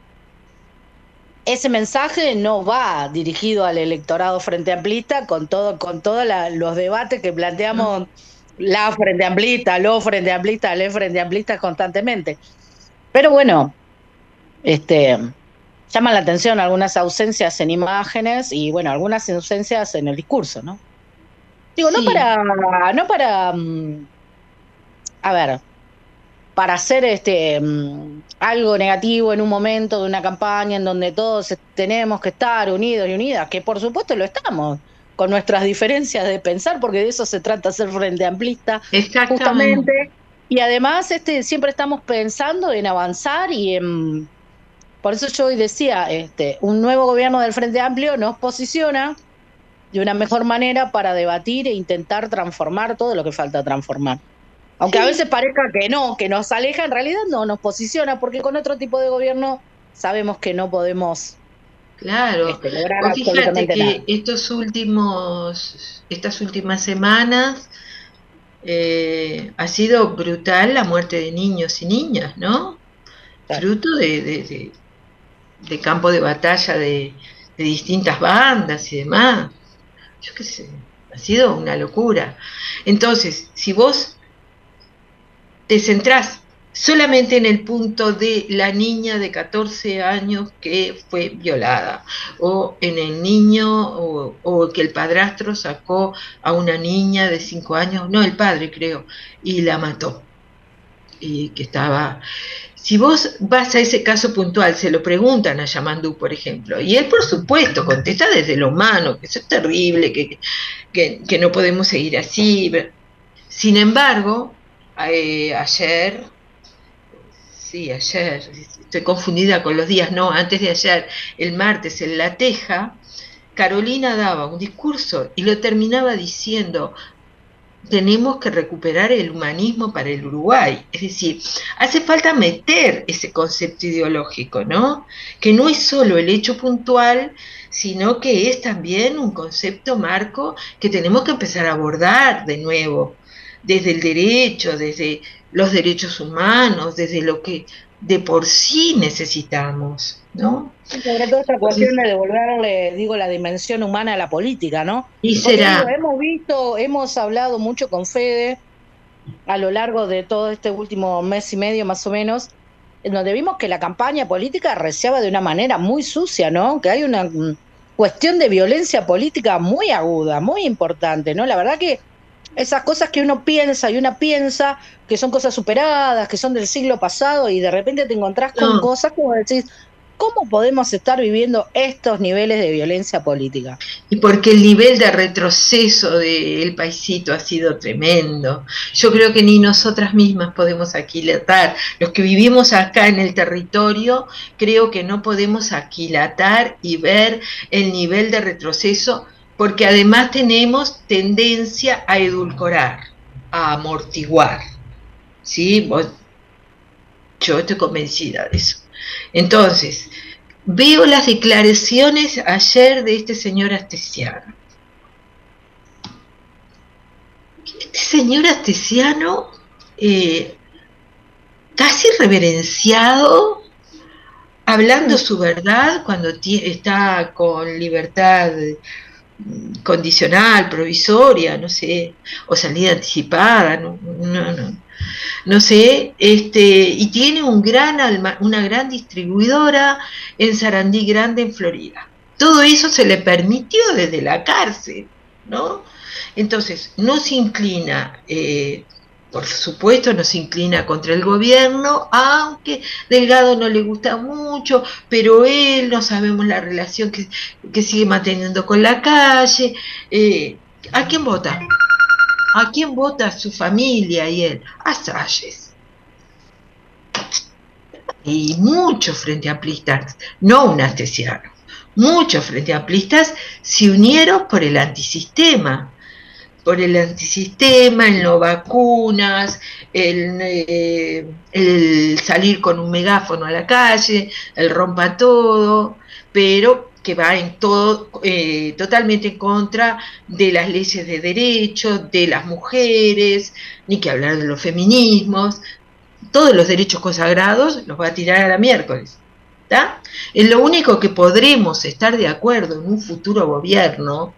ese mensaje no va dirigido al electorado frente amplista con todo, con todos los debates que planteamos, no. La frente amplista, los frente amplistas, les frente amplistas constantemente. Pero bueno, este llaman la atención algunas ausencias en imágenes y bueno, algunas ausencias en el discurso, ¿no? Digo, sí. no para, no para, um, a ver, para hacer este um, algo negativo en un momento de una campaña en donde todos tenemos que estar unidos y unidas, que por supuesto lo estamos, con nuestras diferencias de pensar, porque de eso se trata ser frente amplista, justamente. Y además este siempre estamos pensando en avanzar y en... Por eso yo hoy decía, este, un nuevo gobierno del Frente Amplio nos posiciona de una mejor manera para debatir e intentar transformar todo lo que falta transformar. Aunque sí. a veces parezca que no, que nos aleja, en realidad no, nos posiciona, porque con otro tipo de gobierno sabemos que no podemos claro. este, lograr Vos fíjate absolutamente que nada. estos últimos, estas últimas semanas eh, ha sido brutal la muerte de niños y niñas, ¿no? Claro. Fruto de, de, de, de campo de batalla de, de distintas bandas y demás. Yo qué sé, ha sido una locura. Entonces, si vos te centrás solamente en el punto de la niña de catorce años que fue violada, o en el niño, o, o que el padrastro sacó a una niña de cinco años, no, el padre creo, y la mató, y que estaba... Si vos vas a ese caso puntual, se lo preguntan a Yamandú, por ejemplo, y él, por supuesto, contesta desde lo humano, que eso es terrible, que, que, que no podemos seguir así. Sin embargo, eh, ayer, sí, ayer, estoy confundida con los días, no, antes de ayer, el martes, en La Teja, Carolina daba un discurso y lo terminaba diciendo... Tenemos que recuperar el humanismo para el Uruguay, es decir, hace falta meter ese concepto ideológico, ¿no? Que no es solo el hecho puntual, sino que es también un concepto marco que tenemos que empezar a abordar de nuevo, desde el derecho, desde los derechos humanos, desde lo que de por sí necesitamos, ¿no? Sobre todo esta cuestión de devolverle, digo, la dimensión humana a la política, ¿no? Y Porque, será. digo, hemos visto, hemos hablado mucho con Fede a lo largo de todo este último mes y medio más o menos, en donde vimos que la campaña política arreciaba de una manera muy sucia, ¿no? Que hay una mm, cuestión de violencia política muy aguda, muy importante, ¿no? La verdad que esas cosas que uno piensa y una piensa que son cosas superadas, que son del siglo pasado, y de repente te encontrás con No. cosas como decís, ¿cómo podemos estar viviendo estos niveles de violencia política? Y porque el nivel de retroceso del paisito ha sido tremendo. Yo creo que ni nosotras mismas podemos aquilatar. Los que vivimos acá en el territorio, creo que no podemos aquilatar y ver el nivel de retroceso, porque además tenemos tendencia a edulcorar, a amortiguar. ¿Sí? Vos- Yo estoy convencida de eso. Entonces, veo las declaraciones ayer de este señor Astesiano. Este señor Astesiano, eh, casi reverenciado, hablando su verdad cuando ti- está con libertad mm, condicional, provisoria, no sé, o salida anticipada, no, no, no. No sé, este, y tiene un gran alma, una gran distribuidora en Sarandí Grande, en Florida. Todo eso se le permitió desde la cárcel, ¿no? Entonces, no se inclina, eh, por supuesto, no se inclina contra el gobierno, aunque Delgado no le gusta mucho, pero él, no sabemos la relación que, que sigue manteniendo con la calle. Eh, ¿A quién vota? ¿A quién vota su familia y él? A Salles. Y muchos frente amplistas, no un Astesiano, muchos frente amplistas se unieron por el antisistema, por el antisistema, el no vacunas, el, eh, el salir con un megáfono a la calle, el rompa todo, pero que va en todo, eh, totalmente en contra de las leyes de derechos, de las mujeres, ni que hablar de los feminismos, todos los derechos consagrados los va a tirar a la miércoles. ¿Tá? Es lo único que podremos estar de acuerdo en un futuro gobierno,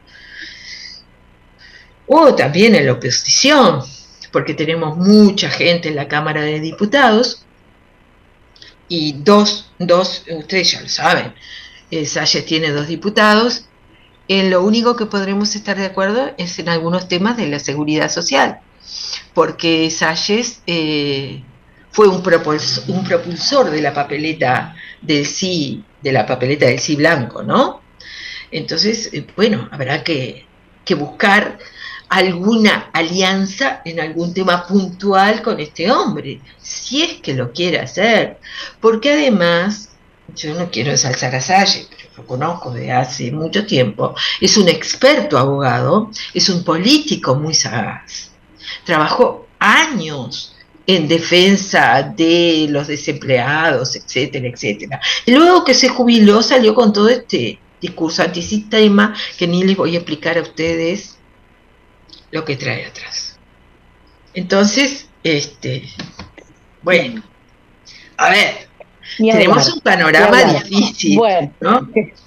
o también en la oposición, porque tenemos mucha gente en la Cámara de Diputados, y dos, dos ustedes ya lo saben, Eh, Salles tiene dos diputados. En lo único que podremos estar de acuerdo es en algunos temas de la seguridad social, porque Salles eh, fue un propulsor, un propulsor de la papeleta del sí, de la papeleta del sí blanco, ¿no? Entonces, eh, bueno, habrá que, que buscar alguna alianza en algún tema puntual con este hombre, si es que lo quiere hacer, porque además, yo no quiero ensalzar a Salles, pero lo conozco de hace mucho tiempo, es un experto abogado, es un político muy sagaz, trabajó años en defensa de los desempleados, etcétera, etcétera. Y luego que se jubiló salió con todo este discurso antisistema que ni les voy a explicar a ustedes lo que trae atrás. Entonces, este, bueno, a ver, Ni tenemos hablar, un panorama ni hablar. difícil, Bueno, ¿no?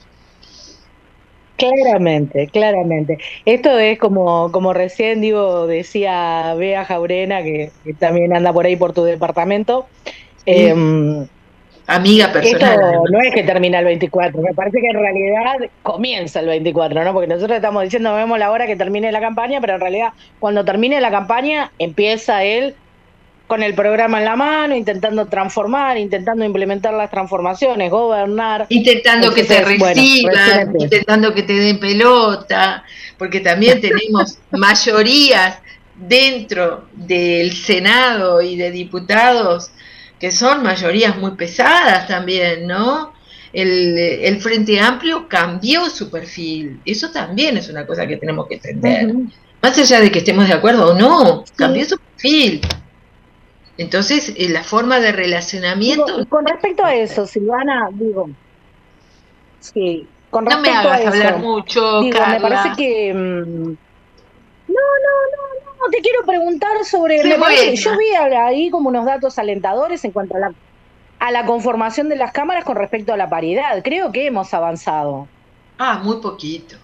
claramente, claramente. Esto es como, como recién digo, decía Bea Jaurena, que, que también anda por ahí por tu departamento. Sí. Eh, Amiga Esto personal. además. no es que termina el veinticuatro, me parece que en realidad comienza el veinticuatro, ¿no? Porque nosotros estamos diciendo, vemos la hora que termine la campaña, pero en realidad cuando termine la campaña empieza él con el programa en la mano, intentando transformar, intentando implementar las transformaciones, gobernar. Intentando que te Entonces, bueno, reciban, recién empieza. intentando que te den pelota, porque también tenemos mayorías dentro del Senado y de diputados que son mayorías muy pesadas también, ¿no? El, el Frente Amplio cambió su perfil, eso también es una cosa que tenemos que entender. Ujú. Más allá de que estemos de acuerdo o no, Sí. cambió su perfil. Entonces, eh, la forma de relacionamiento... Digo, y con respecto a eso, Silvana, digo, sí, con No me respecto a hagas eso, hablar mucho, digo, Carla. me parece que mm, no, no, no, no, te quiero preguntar sobre, Qué me parece, buena. yo vi ahí como unos datos alentadores en cuanto a la a la conformación de las cámaras con respecto a la paridad. Creo que hemos avanzado. Ah, muy poquito.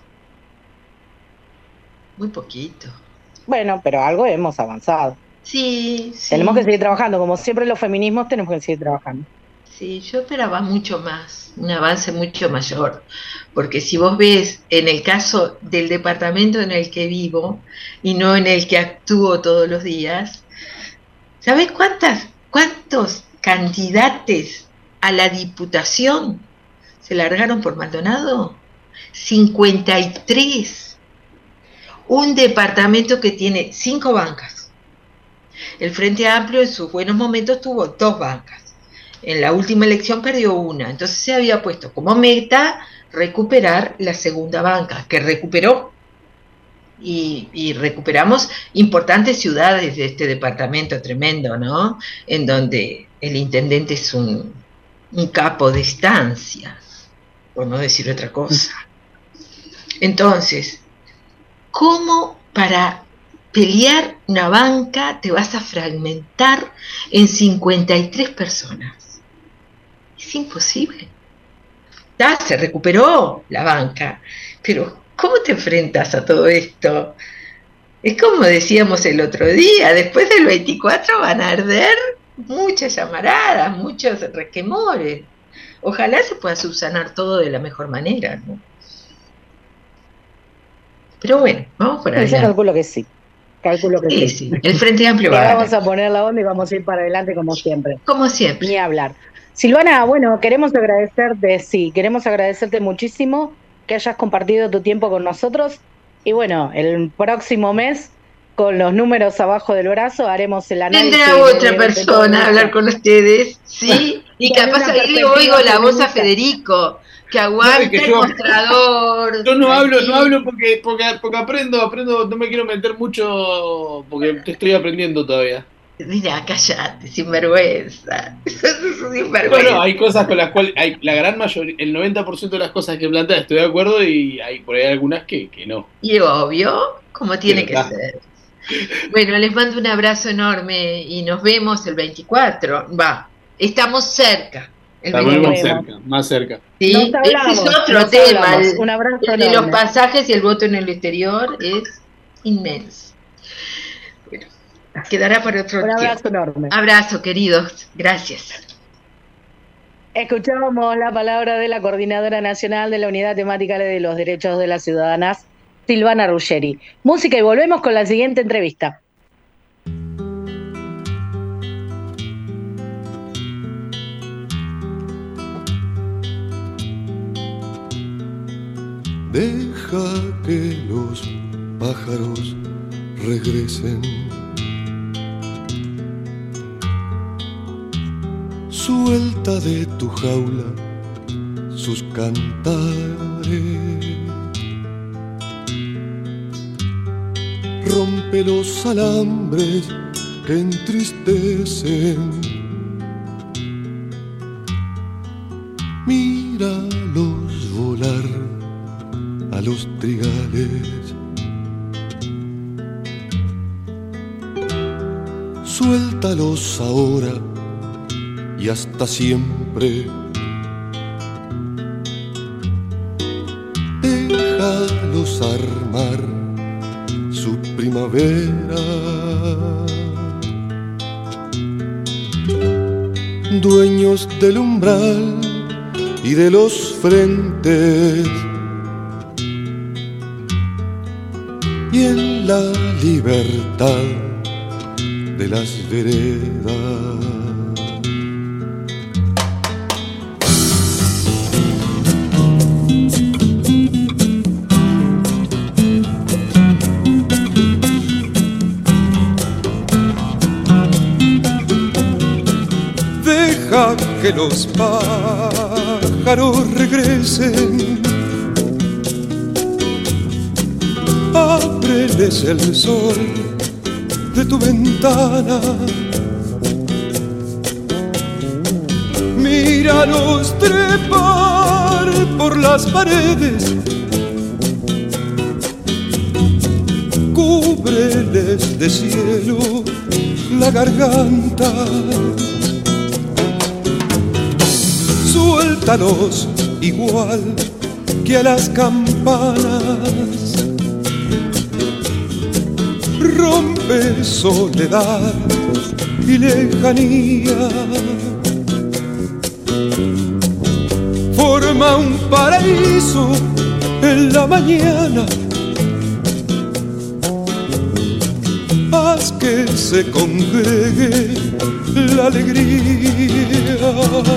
Muy poquito. Bueno, pero algo hemos avanzado. Sí, sí. Tenemos que seguir trabajando. Como siempre los feminismos tenemos que seguir trabajando. Sí, yo esperaba mucho más, un avance mucho mayor, porque si vos ves en el caso del departamento en el que vivo y no en el que actúo todos los días, ¿sabés cuántas, cuántos candidatos a la diputación se largaron por Maldonado? cincuenta y tres. Un departamento que tiene cinco bancas. El Frente Amplio en sus buenos momentos tuvo dos bancas. En la última elección perdió una, entonces se había puesto como meta recuperar la segunda banca, que recuperó. Y, y recuperamos importantes ciudades de este departamento tremendo, ¿no? En donde el intendente es un, un capo de estancias, por no decir otra cosa. Entonces, ¿cómo para pelear una banca te vas a fragmentar en cincuenta y tres personas? Es imposible. Ya se recuperó la banca, pero ¿cómo te enfrentas a todo esto? Es como decíamos el otro día, después del veinticuatro van a arder muchas llamaradas, muchos requemores. Ojalá se pueda subsanar todo de la mejor manera, ¿no? Pero bueno, vamos por adelante. Yo calculo que sí. Calculo que sí. Sí, sí. El Frente Amplio va a Vamos ganar. a poner la onda y vamos a ir para adelante como siempre. Como siempre. Ni hablar. Silvana, bueno, queremos agradecerte, sí, queremos agradecerte muchísimo que hayas compartido tu tiempo con nosotros. Y bueno, el próximo mes, con los números abajo del brazo, haremos el análisis. Tendrá otra persona a hablar con ustedes, ¿sí? Y capaz ahí le oigo la voz a Federico, que aguanta No, que el yo- mostrador. Yo no hablo, no tranquilo. hablo porque, porque, porque aprendo, aprendo, no me quiero meter mucho porque te estoy aprendiendo todavía. Mira, callate, sinvergüenza. Sinvergüenza. Bueno, hay cosas con las cuales, hay, la gran mayoría, el noventa por ciento de las cosas que planteas estoy de acuerdo y hay por ahí algunas que, que no. Y obvio, como tiene que ¿Verdad? ser. Bueno, les mando un abrazo enorme y nos vemos el veinticuatro. Va, estamos cerca. El Estamos más veinticuatro. cerca, más cerca. Sí, Nos ese hablamos, es otro nos tema. hablamos. El, Un abrazo el de los enorme. pasajes y el voto en el exterior es inmenso. Bueno, quedará para otro Un abrazo tiempo. enorme. Abrazo, queridos. Gracias. Escuchábamos la palabra de la Coordinadora Nacional de la Unidad Temática de los Derechos de las Ciudadanas, Silvana Ruggeri. Música y volvemos con la siguiente entrevista. Deja que los pájaros regresen. Suelta de tu jaula sus cantares. Rompe los alambres que entristecen. Míralos volar a los trigales. Suéltalos ahora y hasta siempre. Déjalos armar su primavera. Dueños del umbral y de los frentes, y en la libertad de las veredas. Deja que los pájaros regresen. Ábreles el sol de tu ventana. Míralos trepar por las paredes. Cúbreles de cielo la garganta. Suéltalos igual que a las campanas. Rompe soledad y lejanía. Forma un paraíso en la mañana. Haz que se congregue la alegría.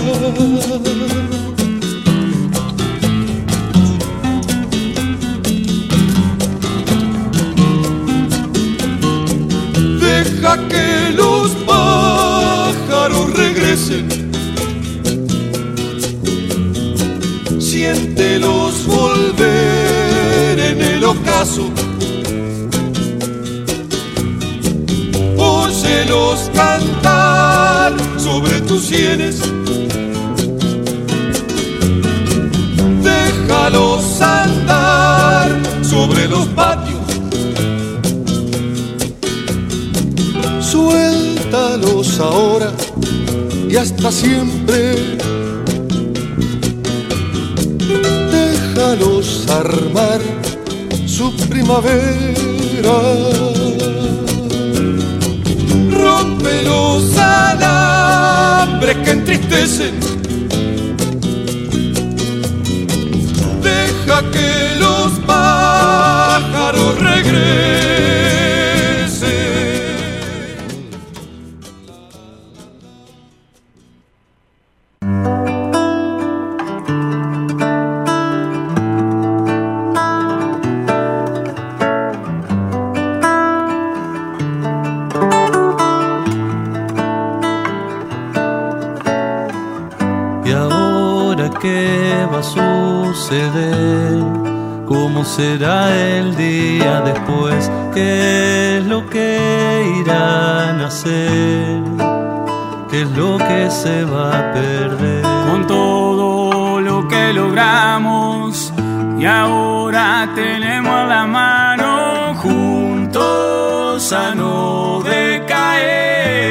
Deja que los pájaros regresen. Siéntelos volver en el ocaso. Óyelos cantar sobre tus sienes. Déjalos andar sobre los patios. Suéltalos ahora y hasta siempre. Déjalos armar su primavera. Rompe los alambres que entristecen. Deja que los pájaros regresen. ¿Qué va a suceder? ¿Cómo será el día después? ¿Qué es lo que irán a hacer? ¿Qué es lo que se va a perder? Con todo lo que logramos y ahora tenemos la mano juntos a no decaer.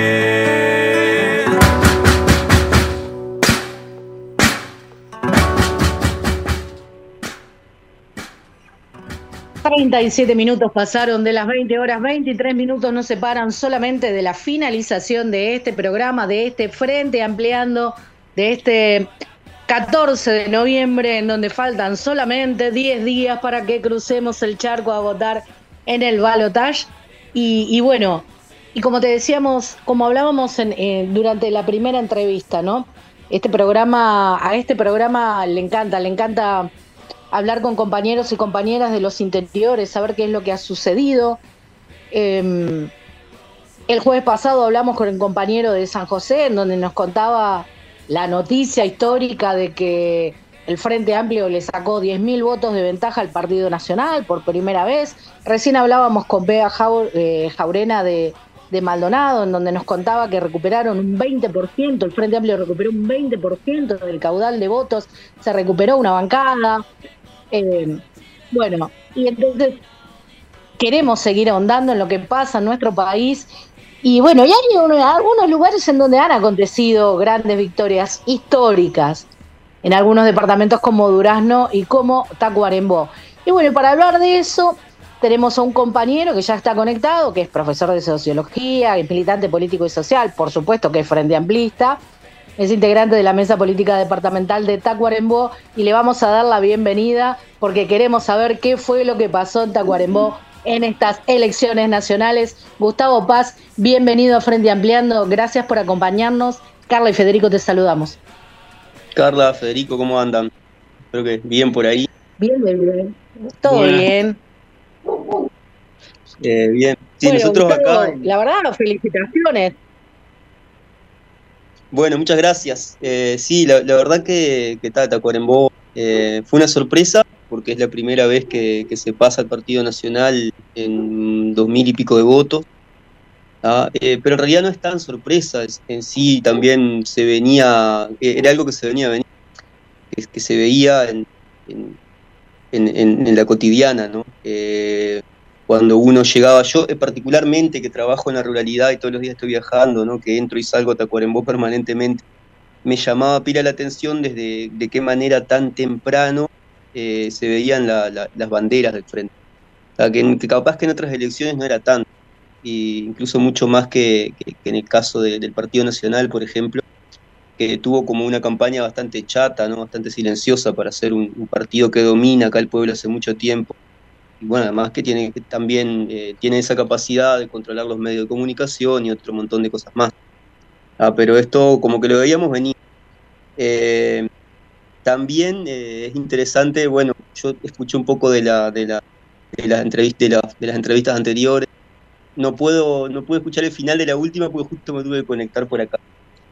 treinta y siete minutos pasaron de las veinte horas, veintitrés minutos nos separan solamente de la finalización de este programa, de este Frente Ampliando, de este catorce de noviembre, en donde faltan solamente diez días para que crucemos el charco a votar en el balotaje. Y, y bueno, y como te decíamos, como hablábamos en, eh, durante la primera entrevista, ¿no? Este programa, a este programa le encanta, le encanta hablar con compañeros y compañeras de los interiores, saber qué es lo que ha sucedido. Eh, el jueves pasado hablamos con un compañero de San José, en donde nos contaba la noticia histórica de que el Frente Amplio le sacó diez mil votos de ventaja al Partido Nacional por primera vez. Recién hablábamos con Bea Jaurena de, de Maldonado, en donde nos contaba que recuperaron un veinte por ciento, el Frente Amplio recuperó un veinte por ciento del caudal de votos, se recuperó una bancada. Eh, bueno, y entonces queremos seguir ahondando en lo que pasa en nuestro país. Y bueno, y hay un, algunos lugares en donde han acontecido grandes victorias históricas, en algunos departamentos como Durazno y como Tacuarembó. Y bueno, para hablar de eso, tenemos a un compañero que ya está conectado, que es profesor de sociología, es militante político y social, por supuesto que es frente amplista, es integrante de la mesa política departamental de Tacuarembó, y le vamos a dar la bienvenida porque queremos saber qué fue lo que pasó en Tacuarembó en estas elecciones nacionales. Gustavo Paz, bienvenido a Frente Ampliando, gracias por acompañarnos. Carla y Federico, te saludamos. Carla, Federico, ¿cómo andan? Espero que bien por ahí. Bien, bien, bien. Todo bueno. bien. Eh, bien. Sí, bueno, nosotros Gustavo, acá. La verdad, felicitaciones. Bueno, muchas gracias. Eh, sí, la, la verdad que, que Tacuarembó eh, fue una sorpresa, porque es la primera vez que, que se pasa al Partido Nacional en dos mil y pico de votos. ¿Ah? Eh, pero en realidad no es tan sorpresa, en sí también se venía, era algo que se venía a venir, que, que se veía en, en, en, en la cotidiana, ¿no? Eh, cuando uno llegaba, yo eh, particularmente que trabajo en la ruralidad y todos los días estoy viajando, ¿no? Que entro y salgo a Tacuarembó permanentemente, me llamaba pila la atención desde de qué manera tan temprano eh, se veían la, la, las banderas del frente. O sea, que, que capaz que en otras elecciones no era tanto, e incluso mucho más que, que, que en el caso de, del Partido Nacional, por ejemplo, que tuvo como una campaña bastante chata, ¿no? Bastante silenciosa para ser un, un partido que domina acá el pueblo hace mucho tiempo. Y bueno, además que tiene que también eh, tiene esa capacidad de controlar los medios de comunicación y otro montón de cosas más. Ah, pero esto como que lo veíamos venir. Eh, también eh, es interesante, bueno, yo escuché un poco de la de la de las entrevistas de, la, de las entrevistas anteriores. No puedo no pude escuchar el final de la última porque justo me tuve que conectar por acá.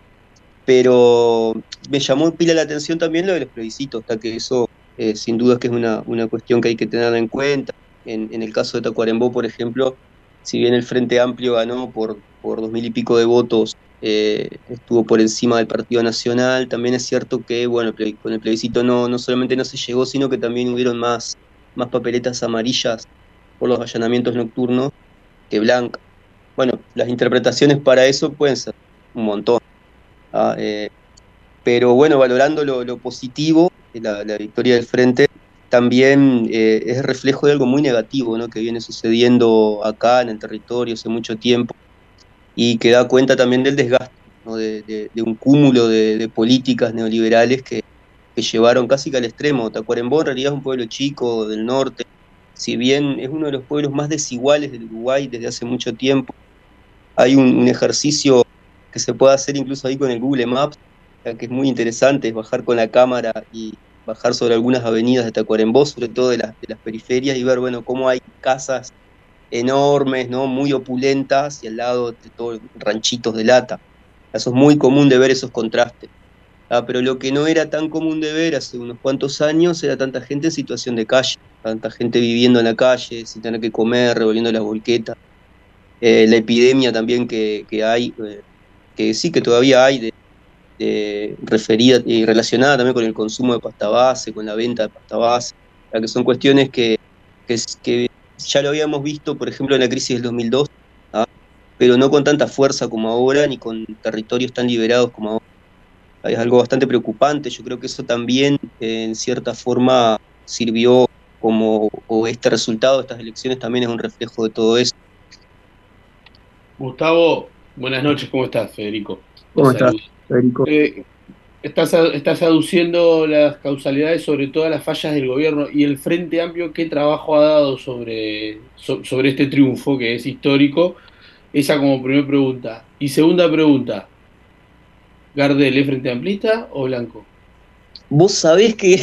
Pero me llamó pila la atención también lo de los plebiscitos, hasta que eso eh, sin duda es que es una, una cuestión que hay que tener en cuenta. En, en el caso de Tacuarembó, por ejemplo, si bien el Frente Amplio ganó por, por dos mil y pico de votos, eh, estuvo por encima del Partido Nacional, también es cierto que bueno, con el plebiscito no, no solamente no se llegó, sino que también hubieron más, más papeletas amarillas por los allanamientos nocturnos que blancas. Bueno, las interpretaciones para eso pueden ser un montón. Ah, eh, pero bueno, valorando lo, lo positivo, la, la victoria del Frente también eh, es reflejo de algo muy negativo, ¿no? Que viene sucediendo acá en el territorio hace mucho tiempo y que da cuenta también del desgaste, ¿no? de, de, de un cúmulo de, de políticas neoliberales que, que llevaron casi que al extremo. Tacuarembó en realidad es un pueblo chico del norte, si bien es uno de los pueblos más desiguales del Uruguay desde hace mucho tiempo. Hay un, un ejercicio que se puede hacer incluso ahí con el Google Maps, que es muy interesante, es bajar con la cámara y bajar sobre algunas avenidas de Tacuarembó, sobre todo de las, de las periferias, y ver, bueno, cómo hay casas enormes, ¿no? Muy opulentas, y al lado de todos ranchitos de lata. Eso es muy común de ver esos contrastes. Ah, pero lo que no era tan común de ver hace unos cuantos años era tanta gente en situación de calle, tanta gente viviendo en la calle, sin tener que comer, revolviendo las volquetas. Eh, la epidemia también que, que hay, eh, que sí que todavía hay, de, de referida y relacionada también con el consumo de pasta base, con la venta de pasta base, o sea, que son cuestiones que, que, que ya lo habíamos visto, por ejemplo, en la crisis del dos mil dos, ¿ah? Pero no con tanta fuerza como ahora, ni con territorios tan liberados como ahora. Es algo bastante preocupante. Yo creo que eso también, eh, en cierta forma, sirvió como, o este resultado de estas elecciones también es un reflejo de todo eso. Gustavo, buenas noches, ¿cómo estás, Federico? ¿Cómo estás, Federico? Eh, estás, estás aduciendo las causalidades sobre todas las fallas del gobierno y el Frente Amplio, ¿qué trabajo ha dado sobre, so, sobre este triunfo que es histórico? Esa como primera pregunta. Y segunda pregunta, ¿Gardel es frente amplista o blanco? Vos sabés que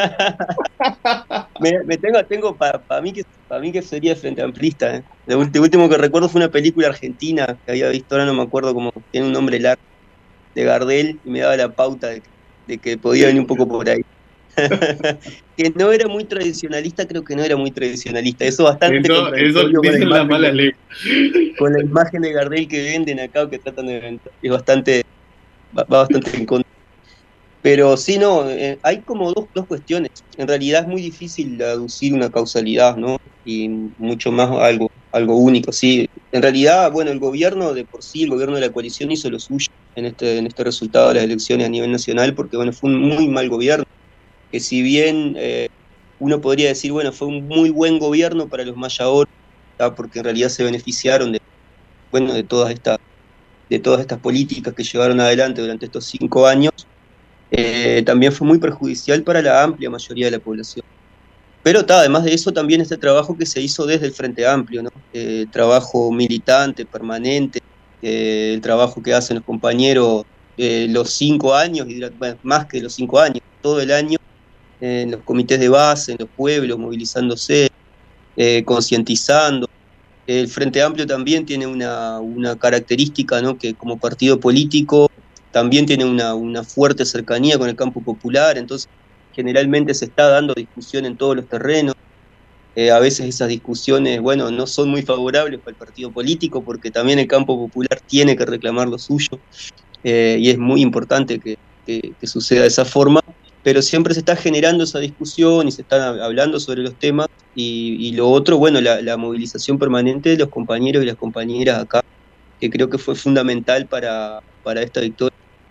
me, me tengo, tengo para pa mí que para mí que sería frente amplista. ¿eh? Lo último que recuerdo fue una película argentina que había visto, ahora no me acuerdo cómo, tiene un nombre largo, de Gardel, y me daba la pauta de, de que podía venir un poco por ahí. Que no era muy tradicionalista, creo que no era muy tradicionalista. Eso bastante eso, eso dicen las malas leyes. Con la imagen de Gardel que venden acá o que tratan de vender. Es bastante, va, va bastante en contra. Pero sí, no, eh, hay como dos, dos cuestiones. En realidad es muy difícil aducir una causalidad, ¿no? Y mucho más algo, algo único, sí. En realidad, bueno, el gobierno de por sí, el gobierno de la coalición hizo lo suyo en este, en este resultado de las elecciones a nivel nacional, porque bueno, fue un muy mal gobierno. Que si bien eh, uno podría decir, bueno, fue un muy buen gobierno para los mayahores, ¿tá? Porque en realidad se beneficiaron de, bueno, de todas estas, de todas estas políticas que llevaron adelante durante estos cinco años. Eh, también fue muy perjudicial para la amplia mayoría de la población. Pero ta, además de eso también este trabajo que se hizo desde el Frente Amplio, ¿no? Eh, trabajo militante, permanente, eh, el trabajo que hacen los compañeros eh, los cinco años, y bueno, más que los cinco años, todo el año, eh, en los comités de base, en los pueblos, movilizándose, eh, concientizando. El Frente Amplio también tiene una, una característica, ¿no? Que como partido político también tiene una, una fuerte cercanía con el campo popular, entonces generalmente se está dando discusión en todos los terrenos. Eh, a veces esas discusiones, bueno, no son muy favorables para el partido político, porque también el campo popular tiene que reclamar lo suyo, eh, y es muy importante que, que, que suceda de esa forma, pero siempre se está generando esa discusión y se están hablando sobre los temas, y, y lo otro, bueno, la, la movilización permanente de los compañeros y las compañeras acá, que creo que fue fundamental para, para esta victoria.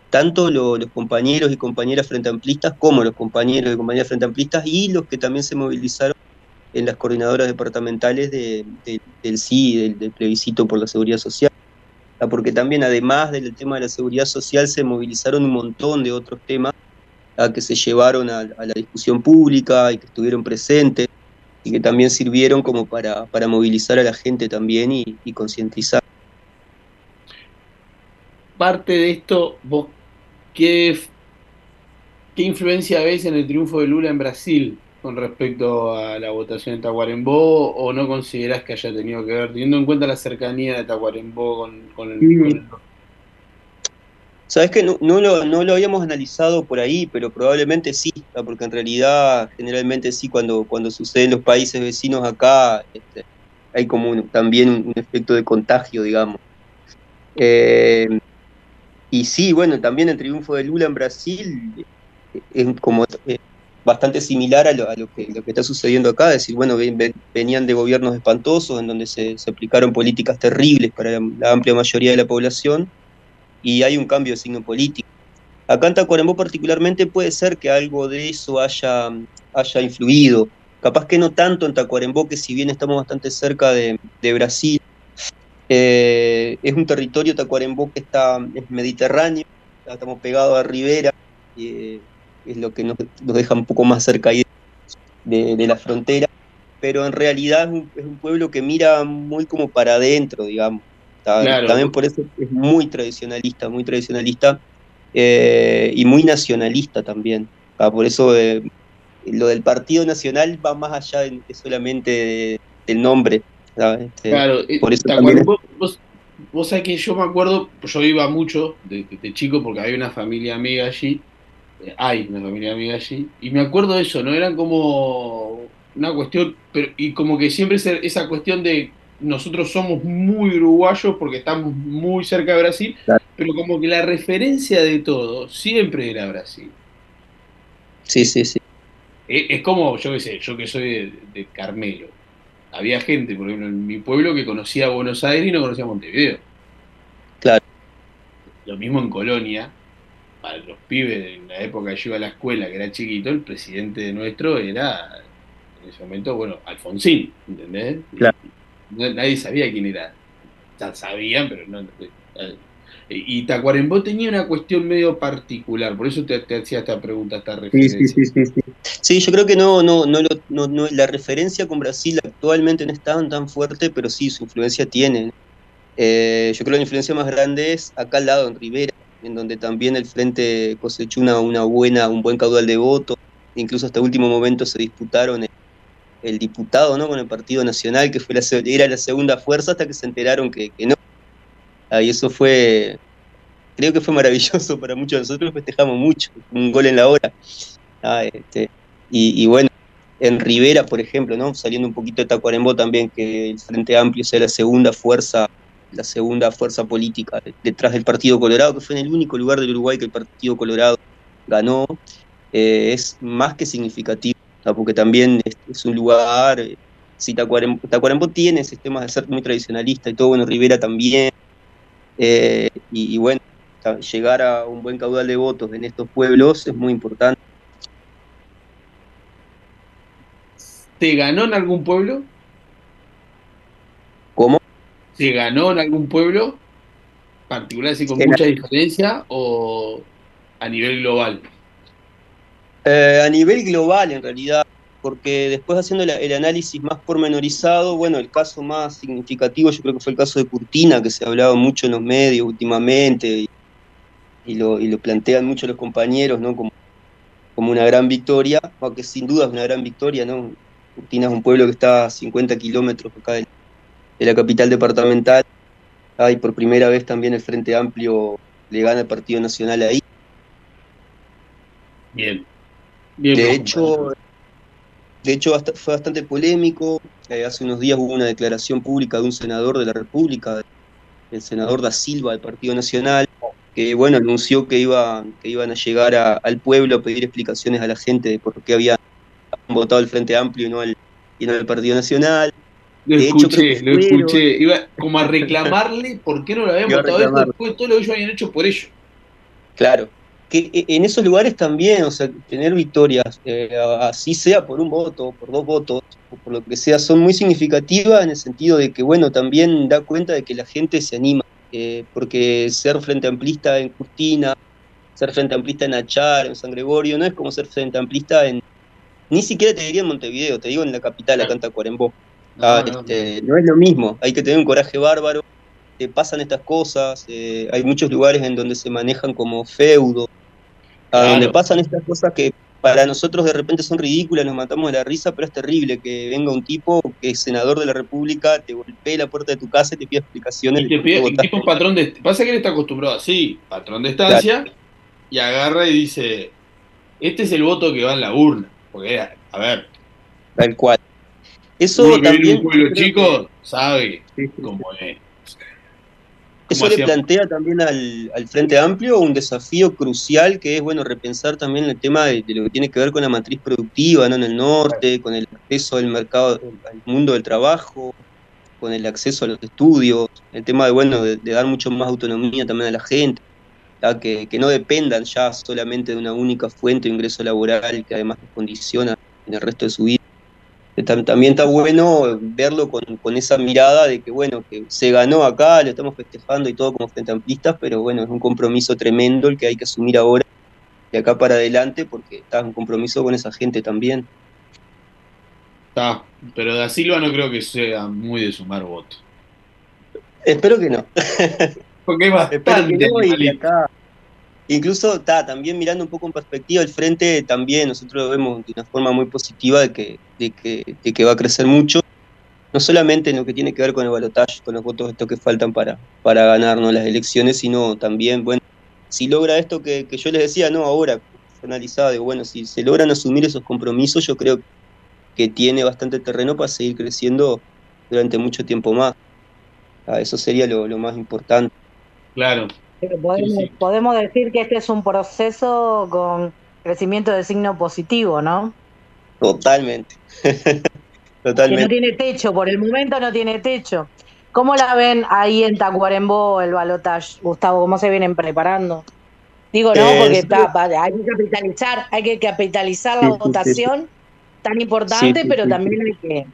tanto lo, los compañeros y compañeras frente amplistas como los compañeros y compañeras frente amplistas y los que también se movilizaron en las coordinadoras departamentales de, de, del S I, del, del plebiscito por la seguridad social. Porque también, además del tema de la seguridad social, se movilizaron un montón de otros temas a que se llevaron a, a la discusión pública y que estuvieron presentes y que también sirvieron como para, para movilizar a la gente también y, y concientizar. Parte de esto, vos, ¿qué, ¿qué influencia ves en el triunfo de Lula en Brasil con respecto a la votación en Tacuarembó, o no considerás que haya tenido que ver, teniendo en cuenta la cercanía de Tacuarembó con, con, el, Mm. con el... Sabes que no, no, lo, no lo habíamos analizado por ahí, pero probablemente sí, ¿no? Porque en realidad generalmente sí, cuando, cuando sucede en los países vecinos acá, este, hay como un- también un, un efecto de contagio, digamos. Eh, y sí, bueno, también el triunfo de Lula en Brasil eh, es como eh, bastante similar a lo, a lo que, lo que está sucediendo acá, es decir, bueno, ven- ven- venían de gobiernos espantosos en donde se, se aplicaron políticas terribles para la, la amplia mayoría de la población y hay un cambio de signo político. Acá en Tacuarembó particularmente puede ser que algo de eso haya, haya influido, capaz que no tanto en Tacuarembó, que si bien estamos bastante cerca de, de Brasil, eh, es un territorio Tacuarembó que está, es mediterráneo, estamos pegados a Rivera, y, eh, es lo que nos, nos deja un poco más cerca ahí de, de la frontera, pero en realidad es un, es un pueblo que mira muy como para adentro, digamos. Ta- Claro, También por eso es muy tradicionalista, muy tradicionalista eh, y muy nacionalista también. Ah, por eso eh, lo del Partido Nacional va más allá de, de solamente de- del nombre. ¿Sabes? Este, claro, eh, por eso también es- Tacuarembó, vos, vos sabés que yo me acuerdo, yo iba mucho de, de- de chico porque había una familia amiga allí, eh, hay una familia amiga allí, y me acuerdo de eso, ¿no? Eran como una cuestión, pero y como que siempre esa esa cuestión de nosotros somos muy uruguayos porque estamos muy cerca de Brasil, Claro. pero como que la referencia de todo siempre era Brasil. Sí, sí, sí. Es, es como, yo qué sé, yo que soy de, de Carmelo. Había gente, por ejemplo, en mi pueblo que conocía Buenos Aires y no conocía Montevideo. Claro. Lo mismo en Colonia, para los pibes en la época que yo iba a la escuela, que era chiquito, el presidente nuestro era, en ese momento, bueno, Alfonsín, ¿entendés? Claro. No- nadie sabía quién era. Ya sabían, pero no. eh, Y Tacuarembó tenía una cuestión medio particular, por eso te, te hacía esta pregunta, esta Sí, referencia. sí, sí, sí, sí. Sí, yo creo que no, no, no, lo- no, no- la referencia con Brasil actualmente no es tan, tan fuerte, pero sí, su influencia tiene. Eh, yo creo que la influencia más grande es acá al lado, en Rivera, en donde también el Frente cosechó una, una buena, un buen caudal de votos. Incluso hasta último momento se disputaron el, el diputado, ¿no? Con el Partido Nacional, que fue la, se- era la segunda fuerza, hasta que se enteraron que, que no. Ah, y eso fue, creo que fue maravilloso para muchos de nosotros, festejamos mucho, un gol en la hora. Ah, este, y, y bueno, en Rivera, por ejemplo, ¿no? Saliendo un poquito de Tacuarembó también, que el Frente Amplio sea la segunda fuerza, la segunda fuerza política de- detrás del Partido Colorado, que fue en el único lugar del Uruguay que el Partido Colorado ganó, eh, es más que significativo, ¿no? Porque también es, es un lugar, eh, si Tacuarembó, Tacuarembó tiene sistemas de ser muy tradicionalista y todo, bueno, Rivera también, eh, y, y bueno, ta- llegar a un buen caudal de votos en estos pueblos es muy importante. ¿Se ganó en algún pueblo? ¿Cómo? ¿Se ganó en algún pueblo particular, así con En- mucha diferencia, o a nivel global? Eh, a nivel global, en realidad, porque después haciendo la- el análisis más pormenorizado, bueno, el caso más significativo yo creo que fue el caso de Curtina, que se ha hablado mucho en los medios últimamente, y, y lo, y lo plantean mucho los compañeros, ¿no? Como, como una gran victoria, aunque sin duda es una gran victoria, ¿no? Curtina es un pueblo que está a cincuenta kilómetros acá de, de la capital departamental, ah, y por primera vez también el Frente Amplio le gana al Partido Nacional ahí. Bien. Bien, De por hecho, de hecho bast- fue bastante polémico. Eh, hace unos días hubo una declaración pública de un senador de la República, el senador Da Silva del Partido Nacional, que bueno, anunció que iba, que iban a llegar a- al pueblo a pedir explicaciones a la gente de por qué habían votado el Frente Amplio y no al, y no al Partido Nacional. Lo De hecho, creo escuché, que lo fueron- escuché. Iba como a reclamarle por qué no lo habían Iba a votado esto reclamar. después de todo lo que ellos habían hecho por ellos. Claro, que en esos lugares también, o sea, tener victorias, eh, así sea por un voto, por dos votos, o por lo que sea, son muy significativas en el sentido de que, bueno, también da cuenta de que la gente se anima, eh, porque ser frente amplista en Cristina, ser frente amplista en Achar, en San Gregorio, no es como ser frente amplista en, ni siquiera te diría en Montevideo, te digo en la capital, acá en Tacuarembó. Ah, No, no, este, no es lo mismo, hay que tener un coraje bárbaro, te pasan estas cosas, eh, hay muchos lugares en donde se manejan como feudos, a Claro. donde pasan estas cosas que para nosotros de repente son ridículas, nos matamos de la risa, pero es terrible que venga un tipo que es senador de la República, te golpee la puerta de tu casa y te pida explicaciones. Y te de por qué pide, el votaste. tipo es patrón de... Pasa que él está acostumbrado así, patrón de estancia, y agarra y dice, este es el voto que va en la urna. Porque, a ver, Tal cual. Eso uno que viene de también un pueblo creo chico que- sabe Sí, sí, cómo es. Eso ¿Cómo le hacíamos? plantea también al, al Frente Amplio un desafío crucial que es, bueno, repensar también el tema de, de lo que tiene que ver con la matriz productiva, ¿no? En el norte, con el acceso al mercado, al mundo del trabajo, con el acceso a los estudios, el tema de, bueno, de, de dar mucho más autonomía también a la gente, ¿tá? que, que no dependan ya solamente de una única fuente de ingreso laboral que además les condiciona en el resto de su vida. Que tam- También está bueno verlo con, con esa mirada de que, bueno, que se ganó acá, lo estamos festejando y todo como frente amplistas, pero bueno, es un compromiso tremendo el que hay que asumir ahora, de acá para adelante, porque está un compromiso con esa gente también. Está, pero Da Silva no creo que sea muy de sumar votos. Espero que no. Porque es Espero que bastante no, y animalista. acá, incluso está también mirando un poco en perspectiva el frente, también nosotros lo vemos de una forma muy positiva de que, de que, de que va a crecer mucho, no solamente en lo que tiene que ver con el balotaje, con los votos estos que faltan para, para ganarnos las elecciones, sino también, bueno, si logra esto que, que yo les decía, no, ahora, analizado, digo, bueno, si se logran asumir esos compromisos, yo creo que tiene bastante terreno para seguir creciendo durante mucho tiempo más. Ah, eso sería lo, lo más importante. Claro. Pero podemos, Sí, sí. podemos decir que este es un proceso con crecimiento de signo positivo, ¿no? Totalmente. Que no Totalmente. tiene techo, por el momento no tiene techo. ¿Cómo la ven ahí en Tacuarembó el balotaje, Gustavo? ¿Cómo se vienen preparando? Digo, no, Eh, porque sí. está, pa- hay que capitalizar, hay que capitalizar la Sí, sí, sí, sí. votación tan importante, Sí, sí, pero sí, también hay que...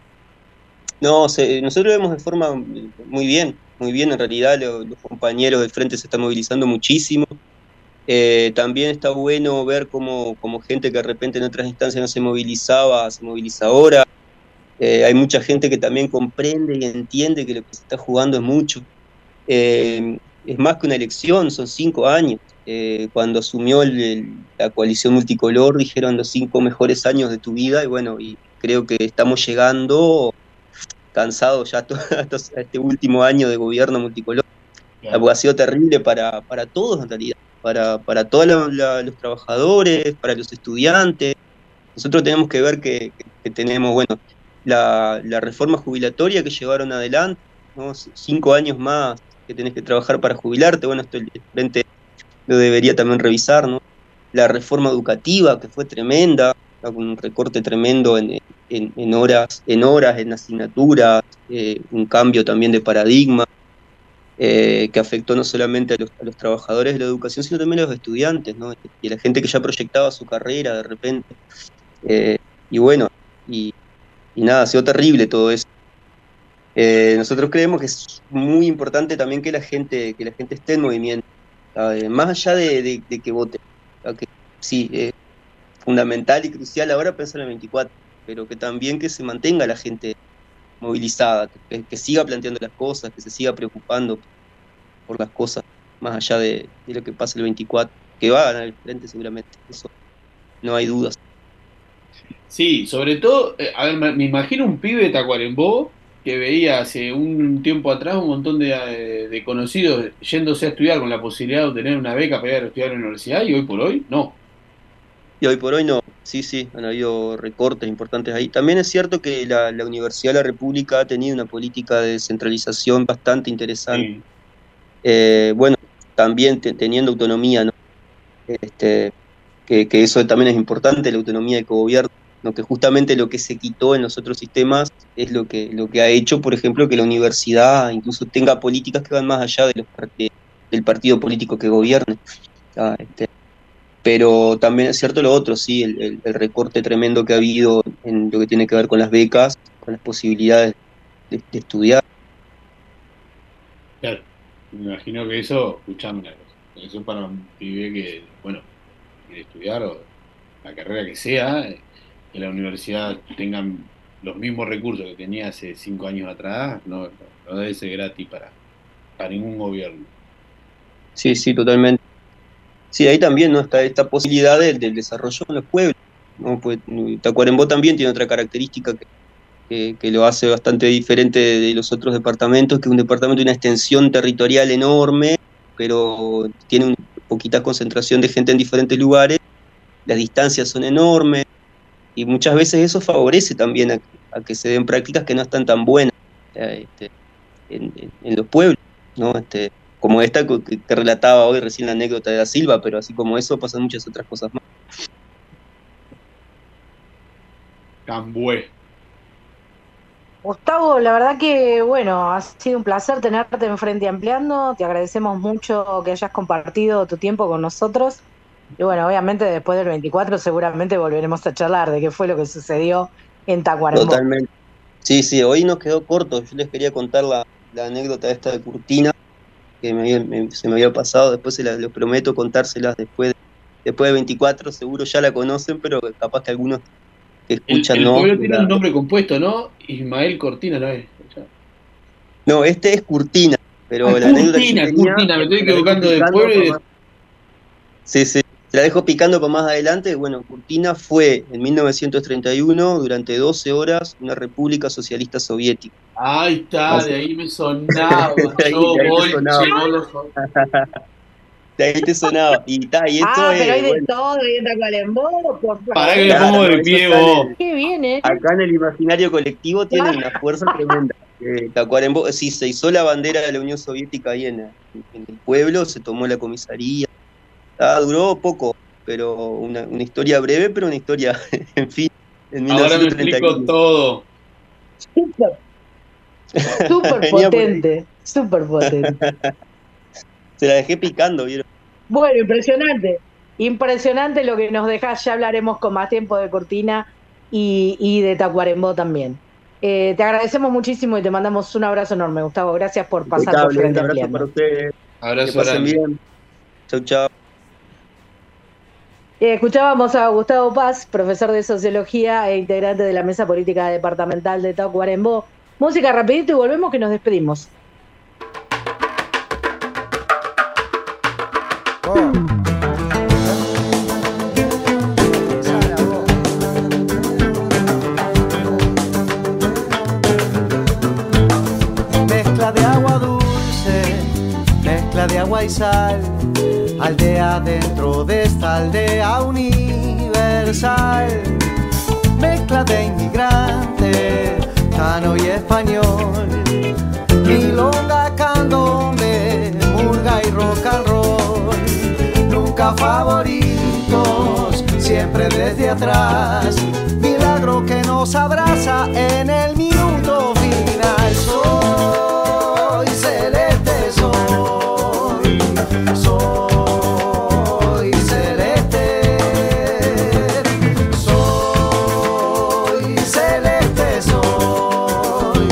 No, se- nosotros lo vemos de forma muy bien, muy bien. En realidad lo- los compañeros del frente se están movilizando muchísimo. Eh, también está bueno ver cómo, cómo gente que de repente en otras instancias no se movilizaba, se moviliza ahora. Eh, hay mucha gente que también comprende y entiende que lo que se está jugando es mucho. Eh, es más que una elección, son cinco años. Eh, cuando asumió el- el- la coalición multicolor dijeron los cinco mejores años de tu vida y bueno, y creo que estamos llegando cansados ya to- a estos- a este último año de gobierno multicolor. Claro. Porque ha sido terrible para, para todos en realidad, para, para todos la- la- los trabajadores, para los estudiantes. Nosotros tenemos que ver que, que- que tenemos, bueno, la, la reforma jubilatoria que llevaron adelante, ¿no? C- Cinco años más que tenés que trabajar para jubilarte, bueno, esto el el frente lo debería también revisar, ¿no? La reforma educativa, que fue tremenda, ¿no? Con un recorte tremendo en, en, en horas, en horas, en asignaturas, eh, un cambio también de paradigma, eh, que afectó no solamente a los, a los trabajadores de la educación, sino también a los estudiantes, ¿no? Y a la gente que ya proyectaba su carrera de repente. Eh, y bueno, y, y nada, ha sido terrible todo eso. Eh, nosotros creemos que es muy importante también que la gente, que la gente esté en movimiento, ¿sabe? Más allá de, de- de que vote. ¿Sabe? Que sí, es fundamental y crucial ahora pensar en el veinticuatro, pero que también que se mantenga la gente movilizada, que, que siga planteando las cosas, que se siga preocupando por las cosas, más allá de, de lo que pase el veinticuatro, que va a ganar el frente seguramente, eso no hay dudas. Sí, sobre todo, eh, a ver, me, me imagino un pibe de Tacuarembó que veía hace un tiempo atrás un montón de, eh, de conocidos yéndose a estudiar con la posibilidad de obtener una beca para ir a estudiar en la universidad y hoy por hoy no. Y hoy por hoy no, sí, sí, han habido recortes importantes ahí. También es cierto que la, la Universidad de la República ha tenido una política de descentralización bastante interesante. Sí. Eh, bueno, también te- teniendo autonomía, ¿no? Este, que, que eso también es importante, la autonomía de cogobierno, ¿no? Que justamente lo que se quitó en los otros sistemas es lo que, lo que ha hecho, por ejemplo, que la universidad incluso tenga políticas que van más allá de los part- de- del partido político que gobierne. Ah, este, pero también es cierto lo otro, sí, el, el, el recorte tremendo que ha habido en lo que tiene que ver con las becas, con las posibilidades de, de estudiar. Claro, me imagino que eso, escuchame una cosa, eso para un pibe que, bueno, quiere estudiar o la carrera que sea, que la universidad tengan los mismos recursos que tenía hace cinco años atrás, no, no, no debe ser gratis para, para ningún gobierno. Sí, sí, totalmente. Sí, ahí también no está esta posibilidad del, del desarrollo en los pueblos, ¿no? Pues Tacuarembó también tiene otra característica que, que, que lo hace bastante diferente de, de los otros departamentos, que es un departamento de una extensión territorial enorme, pero tiene una poquita concentración de gente en diferentes lugares, las distancias son enormes, y muchas veces eso favorece también a, a que se den prácticas que no están tan buenas este, en, en, en los pueblos, ¿no? Este, como esta que te relataba hoy recién la anécdota de Da Silva, pero así como eso pasan muchas otras cosas más. Cambué. Gustavo, la verdad que, bueno, ha sido un placer tenerte en Frente Ampliando, te agradecemos mucho que hayas compartido tu tiempo con nosotros, y bueno, obviamente después del veinticuatro seguramente volveremos a charlar de qué fue lo que sucedió en Tacuarembó. Totalmente. Sí, sí, hoy nos quedó corto, yo les quería contar la, la anécdota esta de Curtina, que me, me, se me había pasado, después se las les prometo contárselas después, después de veinticuatro, seguro ya la conocen, pero capaz que algunos que escuchan el, el no. pueblo tiene un nombre compuesto, ¿no? Ismael Cortina, ¿no es? No, este es Curtina, pero ah, la anécdota Curtina, que tenía, Curtina, me estoy equivocando de pueblo. Y de... Sí, sí, se la dejo picando para más adelante. Bueno, Curtina fue en mil novecientos treinta y uno, durante doce horas, una república socialista soviética. Ahí está, Así. De ahí me sonaba. de ahí, Yo, de ahí Bolche, sonaba. no lo sonaba. De ahí te sonaba. Y, ta, y esto ah, es, pero hay de bueno, todo ahí en Tacuarembó, por favor. Pará que me claro, pongo de no, pie eso está vos. en- Qué bien, ¿eh? Acá en el imaginario colectivo tiene una fuerza tremenda. Eh, Tacuarembó, sí, se hizo la bandera de la Unión Soviética ahí en, en el pueblo, se tomó la comisaría. Ah, duró poco, pero una, una historia breve, pero una historia, en fin, en Ahora me mil novecientos treinta y uno. explico todo. Súper, súper Venía por ahí. potente, súper potente. Se la dejé picando, ¿vieron? Bueno, impresionante, impresionante lo que nos dejás, ya hablaremos con más tiempo de Cortina y, y de Tacuarembó también. Eh, te agradecemos muchísimo y te mandamos un abrazo enorme, Gustavo, gracias por pasar por Impecable, Frente un abrazo Ampliando. para ustedes. Abrazo Que pasen grande. bien. Chau, chau. Eh, escuchábamos a Gustavo Paz, profesor de Sociología e integrante de la Mesa Política Departamental de Tacuarembó. Música rapidito y volvemos que nos despedimos. Mezcla de agua dulce, mezcla de agua y sal, aldea dentro de esta aldea universal. Mezcla de inmigrante, cano y español, milonga, candombe, murga y rock and roll. Nunca favoritos, siempre desde atrás, milagro que nos abraza en el minuto final. Soy celeste, soy, soy celeste, soy celeste, soy,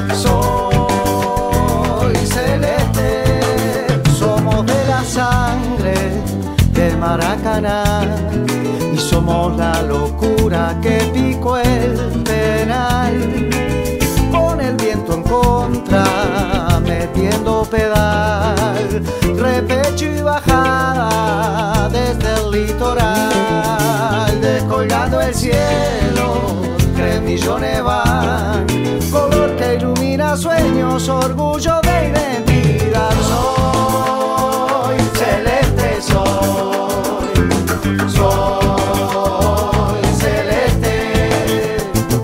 soy celeste. Somos de la sangre del Maracaná y somos la locura que picó el penal. Con el viento en contra, metiendo pedal, repecho y bajada desde el litoral, descolgando el cielo, tres millones van, color que ilumina sueños, orgullo de identidad. Soy celeste, soy, soy celeste,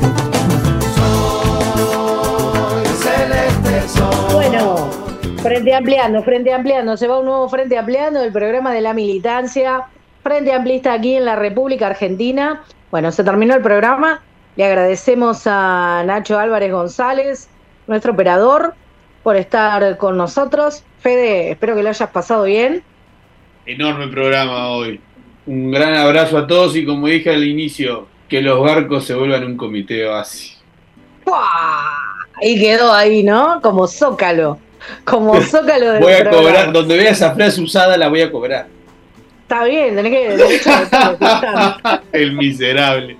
soy celeste, soy. Bueno, Frente Ampliando, Frente Ampliando, se va un nuevo Frente Ampliando, el programa de la militancia, Frente Amplista aquí en la República Argentina. Bueno, se terminó el programa, le agradecemos a Nacho Álvarez González, nuestro operador, por estar con nosotros. Fede, espero que lo hayas pasado bien. Enorme programa hoy. Un gran abrazo a todos y como dije al inicio, que los barcos se vuelvan un comité de base. Y quedó ahí, ¿no? Como zócalo. Como zócalo del Voy a programa. cobrar, donde vea esa frase usada la voy a cobrar. Está bien, tenés que derecho de todo. El miserable.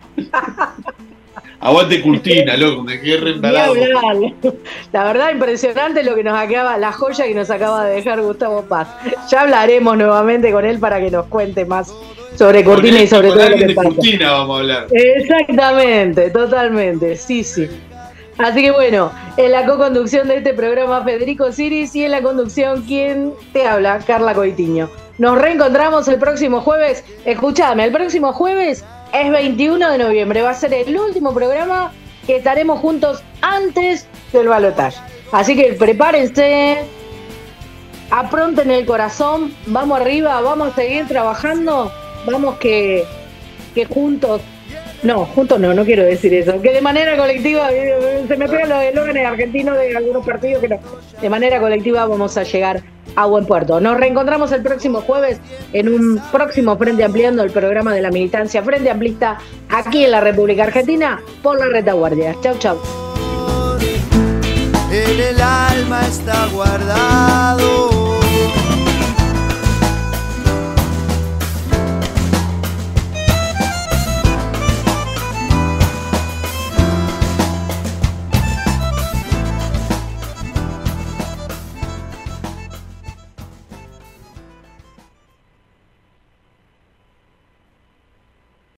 Aguante Curtina, loco, me quedé rentalado. La verdad, impresionante lo que nos acaba, la joya que nos acaba de dejar Gustavo Paz. Ya hablaremos nuevamente con él para que nos cuente más sobre Cortina y sobre con todo lo alguien que de pasa. Curtina vamos a hablar. Exactamente, totalmente, sí, sí. Así que bueno, en la co-conducción de este programa Federico Siris y en la conducción, ¿quién te habla? Carla Coitiño. Nos reencontramos el próximo jueves. Escuchame, el próximo jueves es veintiuno de noviembre. Va a ser el último programa que estaremos juntos antes del balotaje. Así que prepárense, apronten el corazón, vamos arriba, vamos a seguir trabajando, vamos que, que juntos, no, juntos no, no quiero decir eso, que de manera colectiva, se me pegan los eslóganes argentinos de algunos partidos, que no, de manera colectiva vamos a llegar a buen puerto. Nos reencontramos el próximo jueves en un próximo Frente Ampliando, el programa de la militancia Frente Amplista aquí en la República Argentina por la Retaguardia. Chau, chau. En el alma está guardado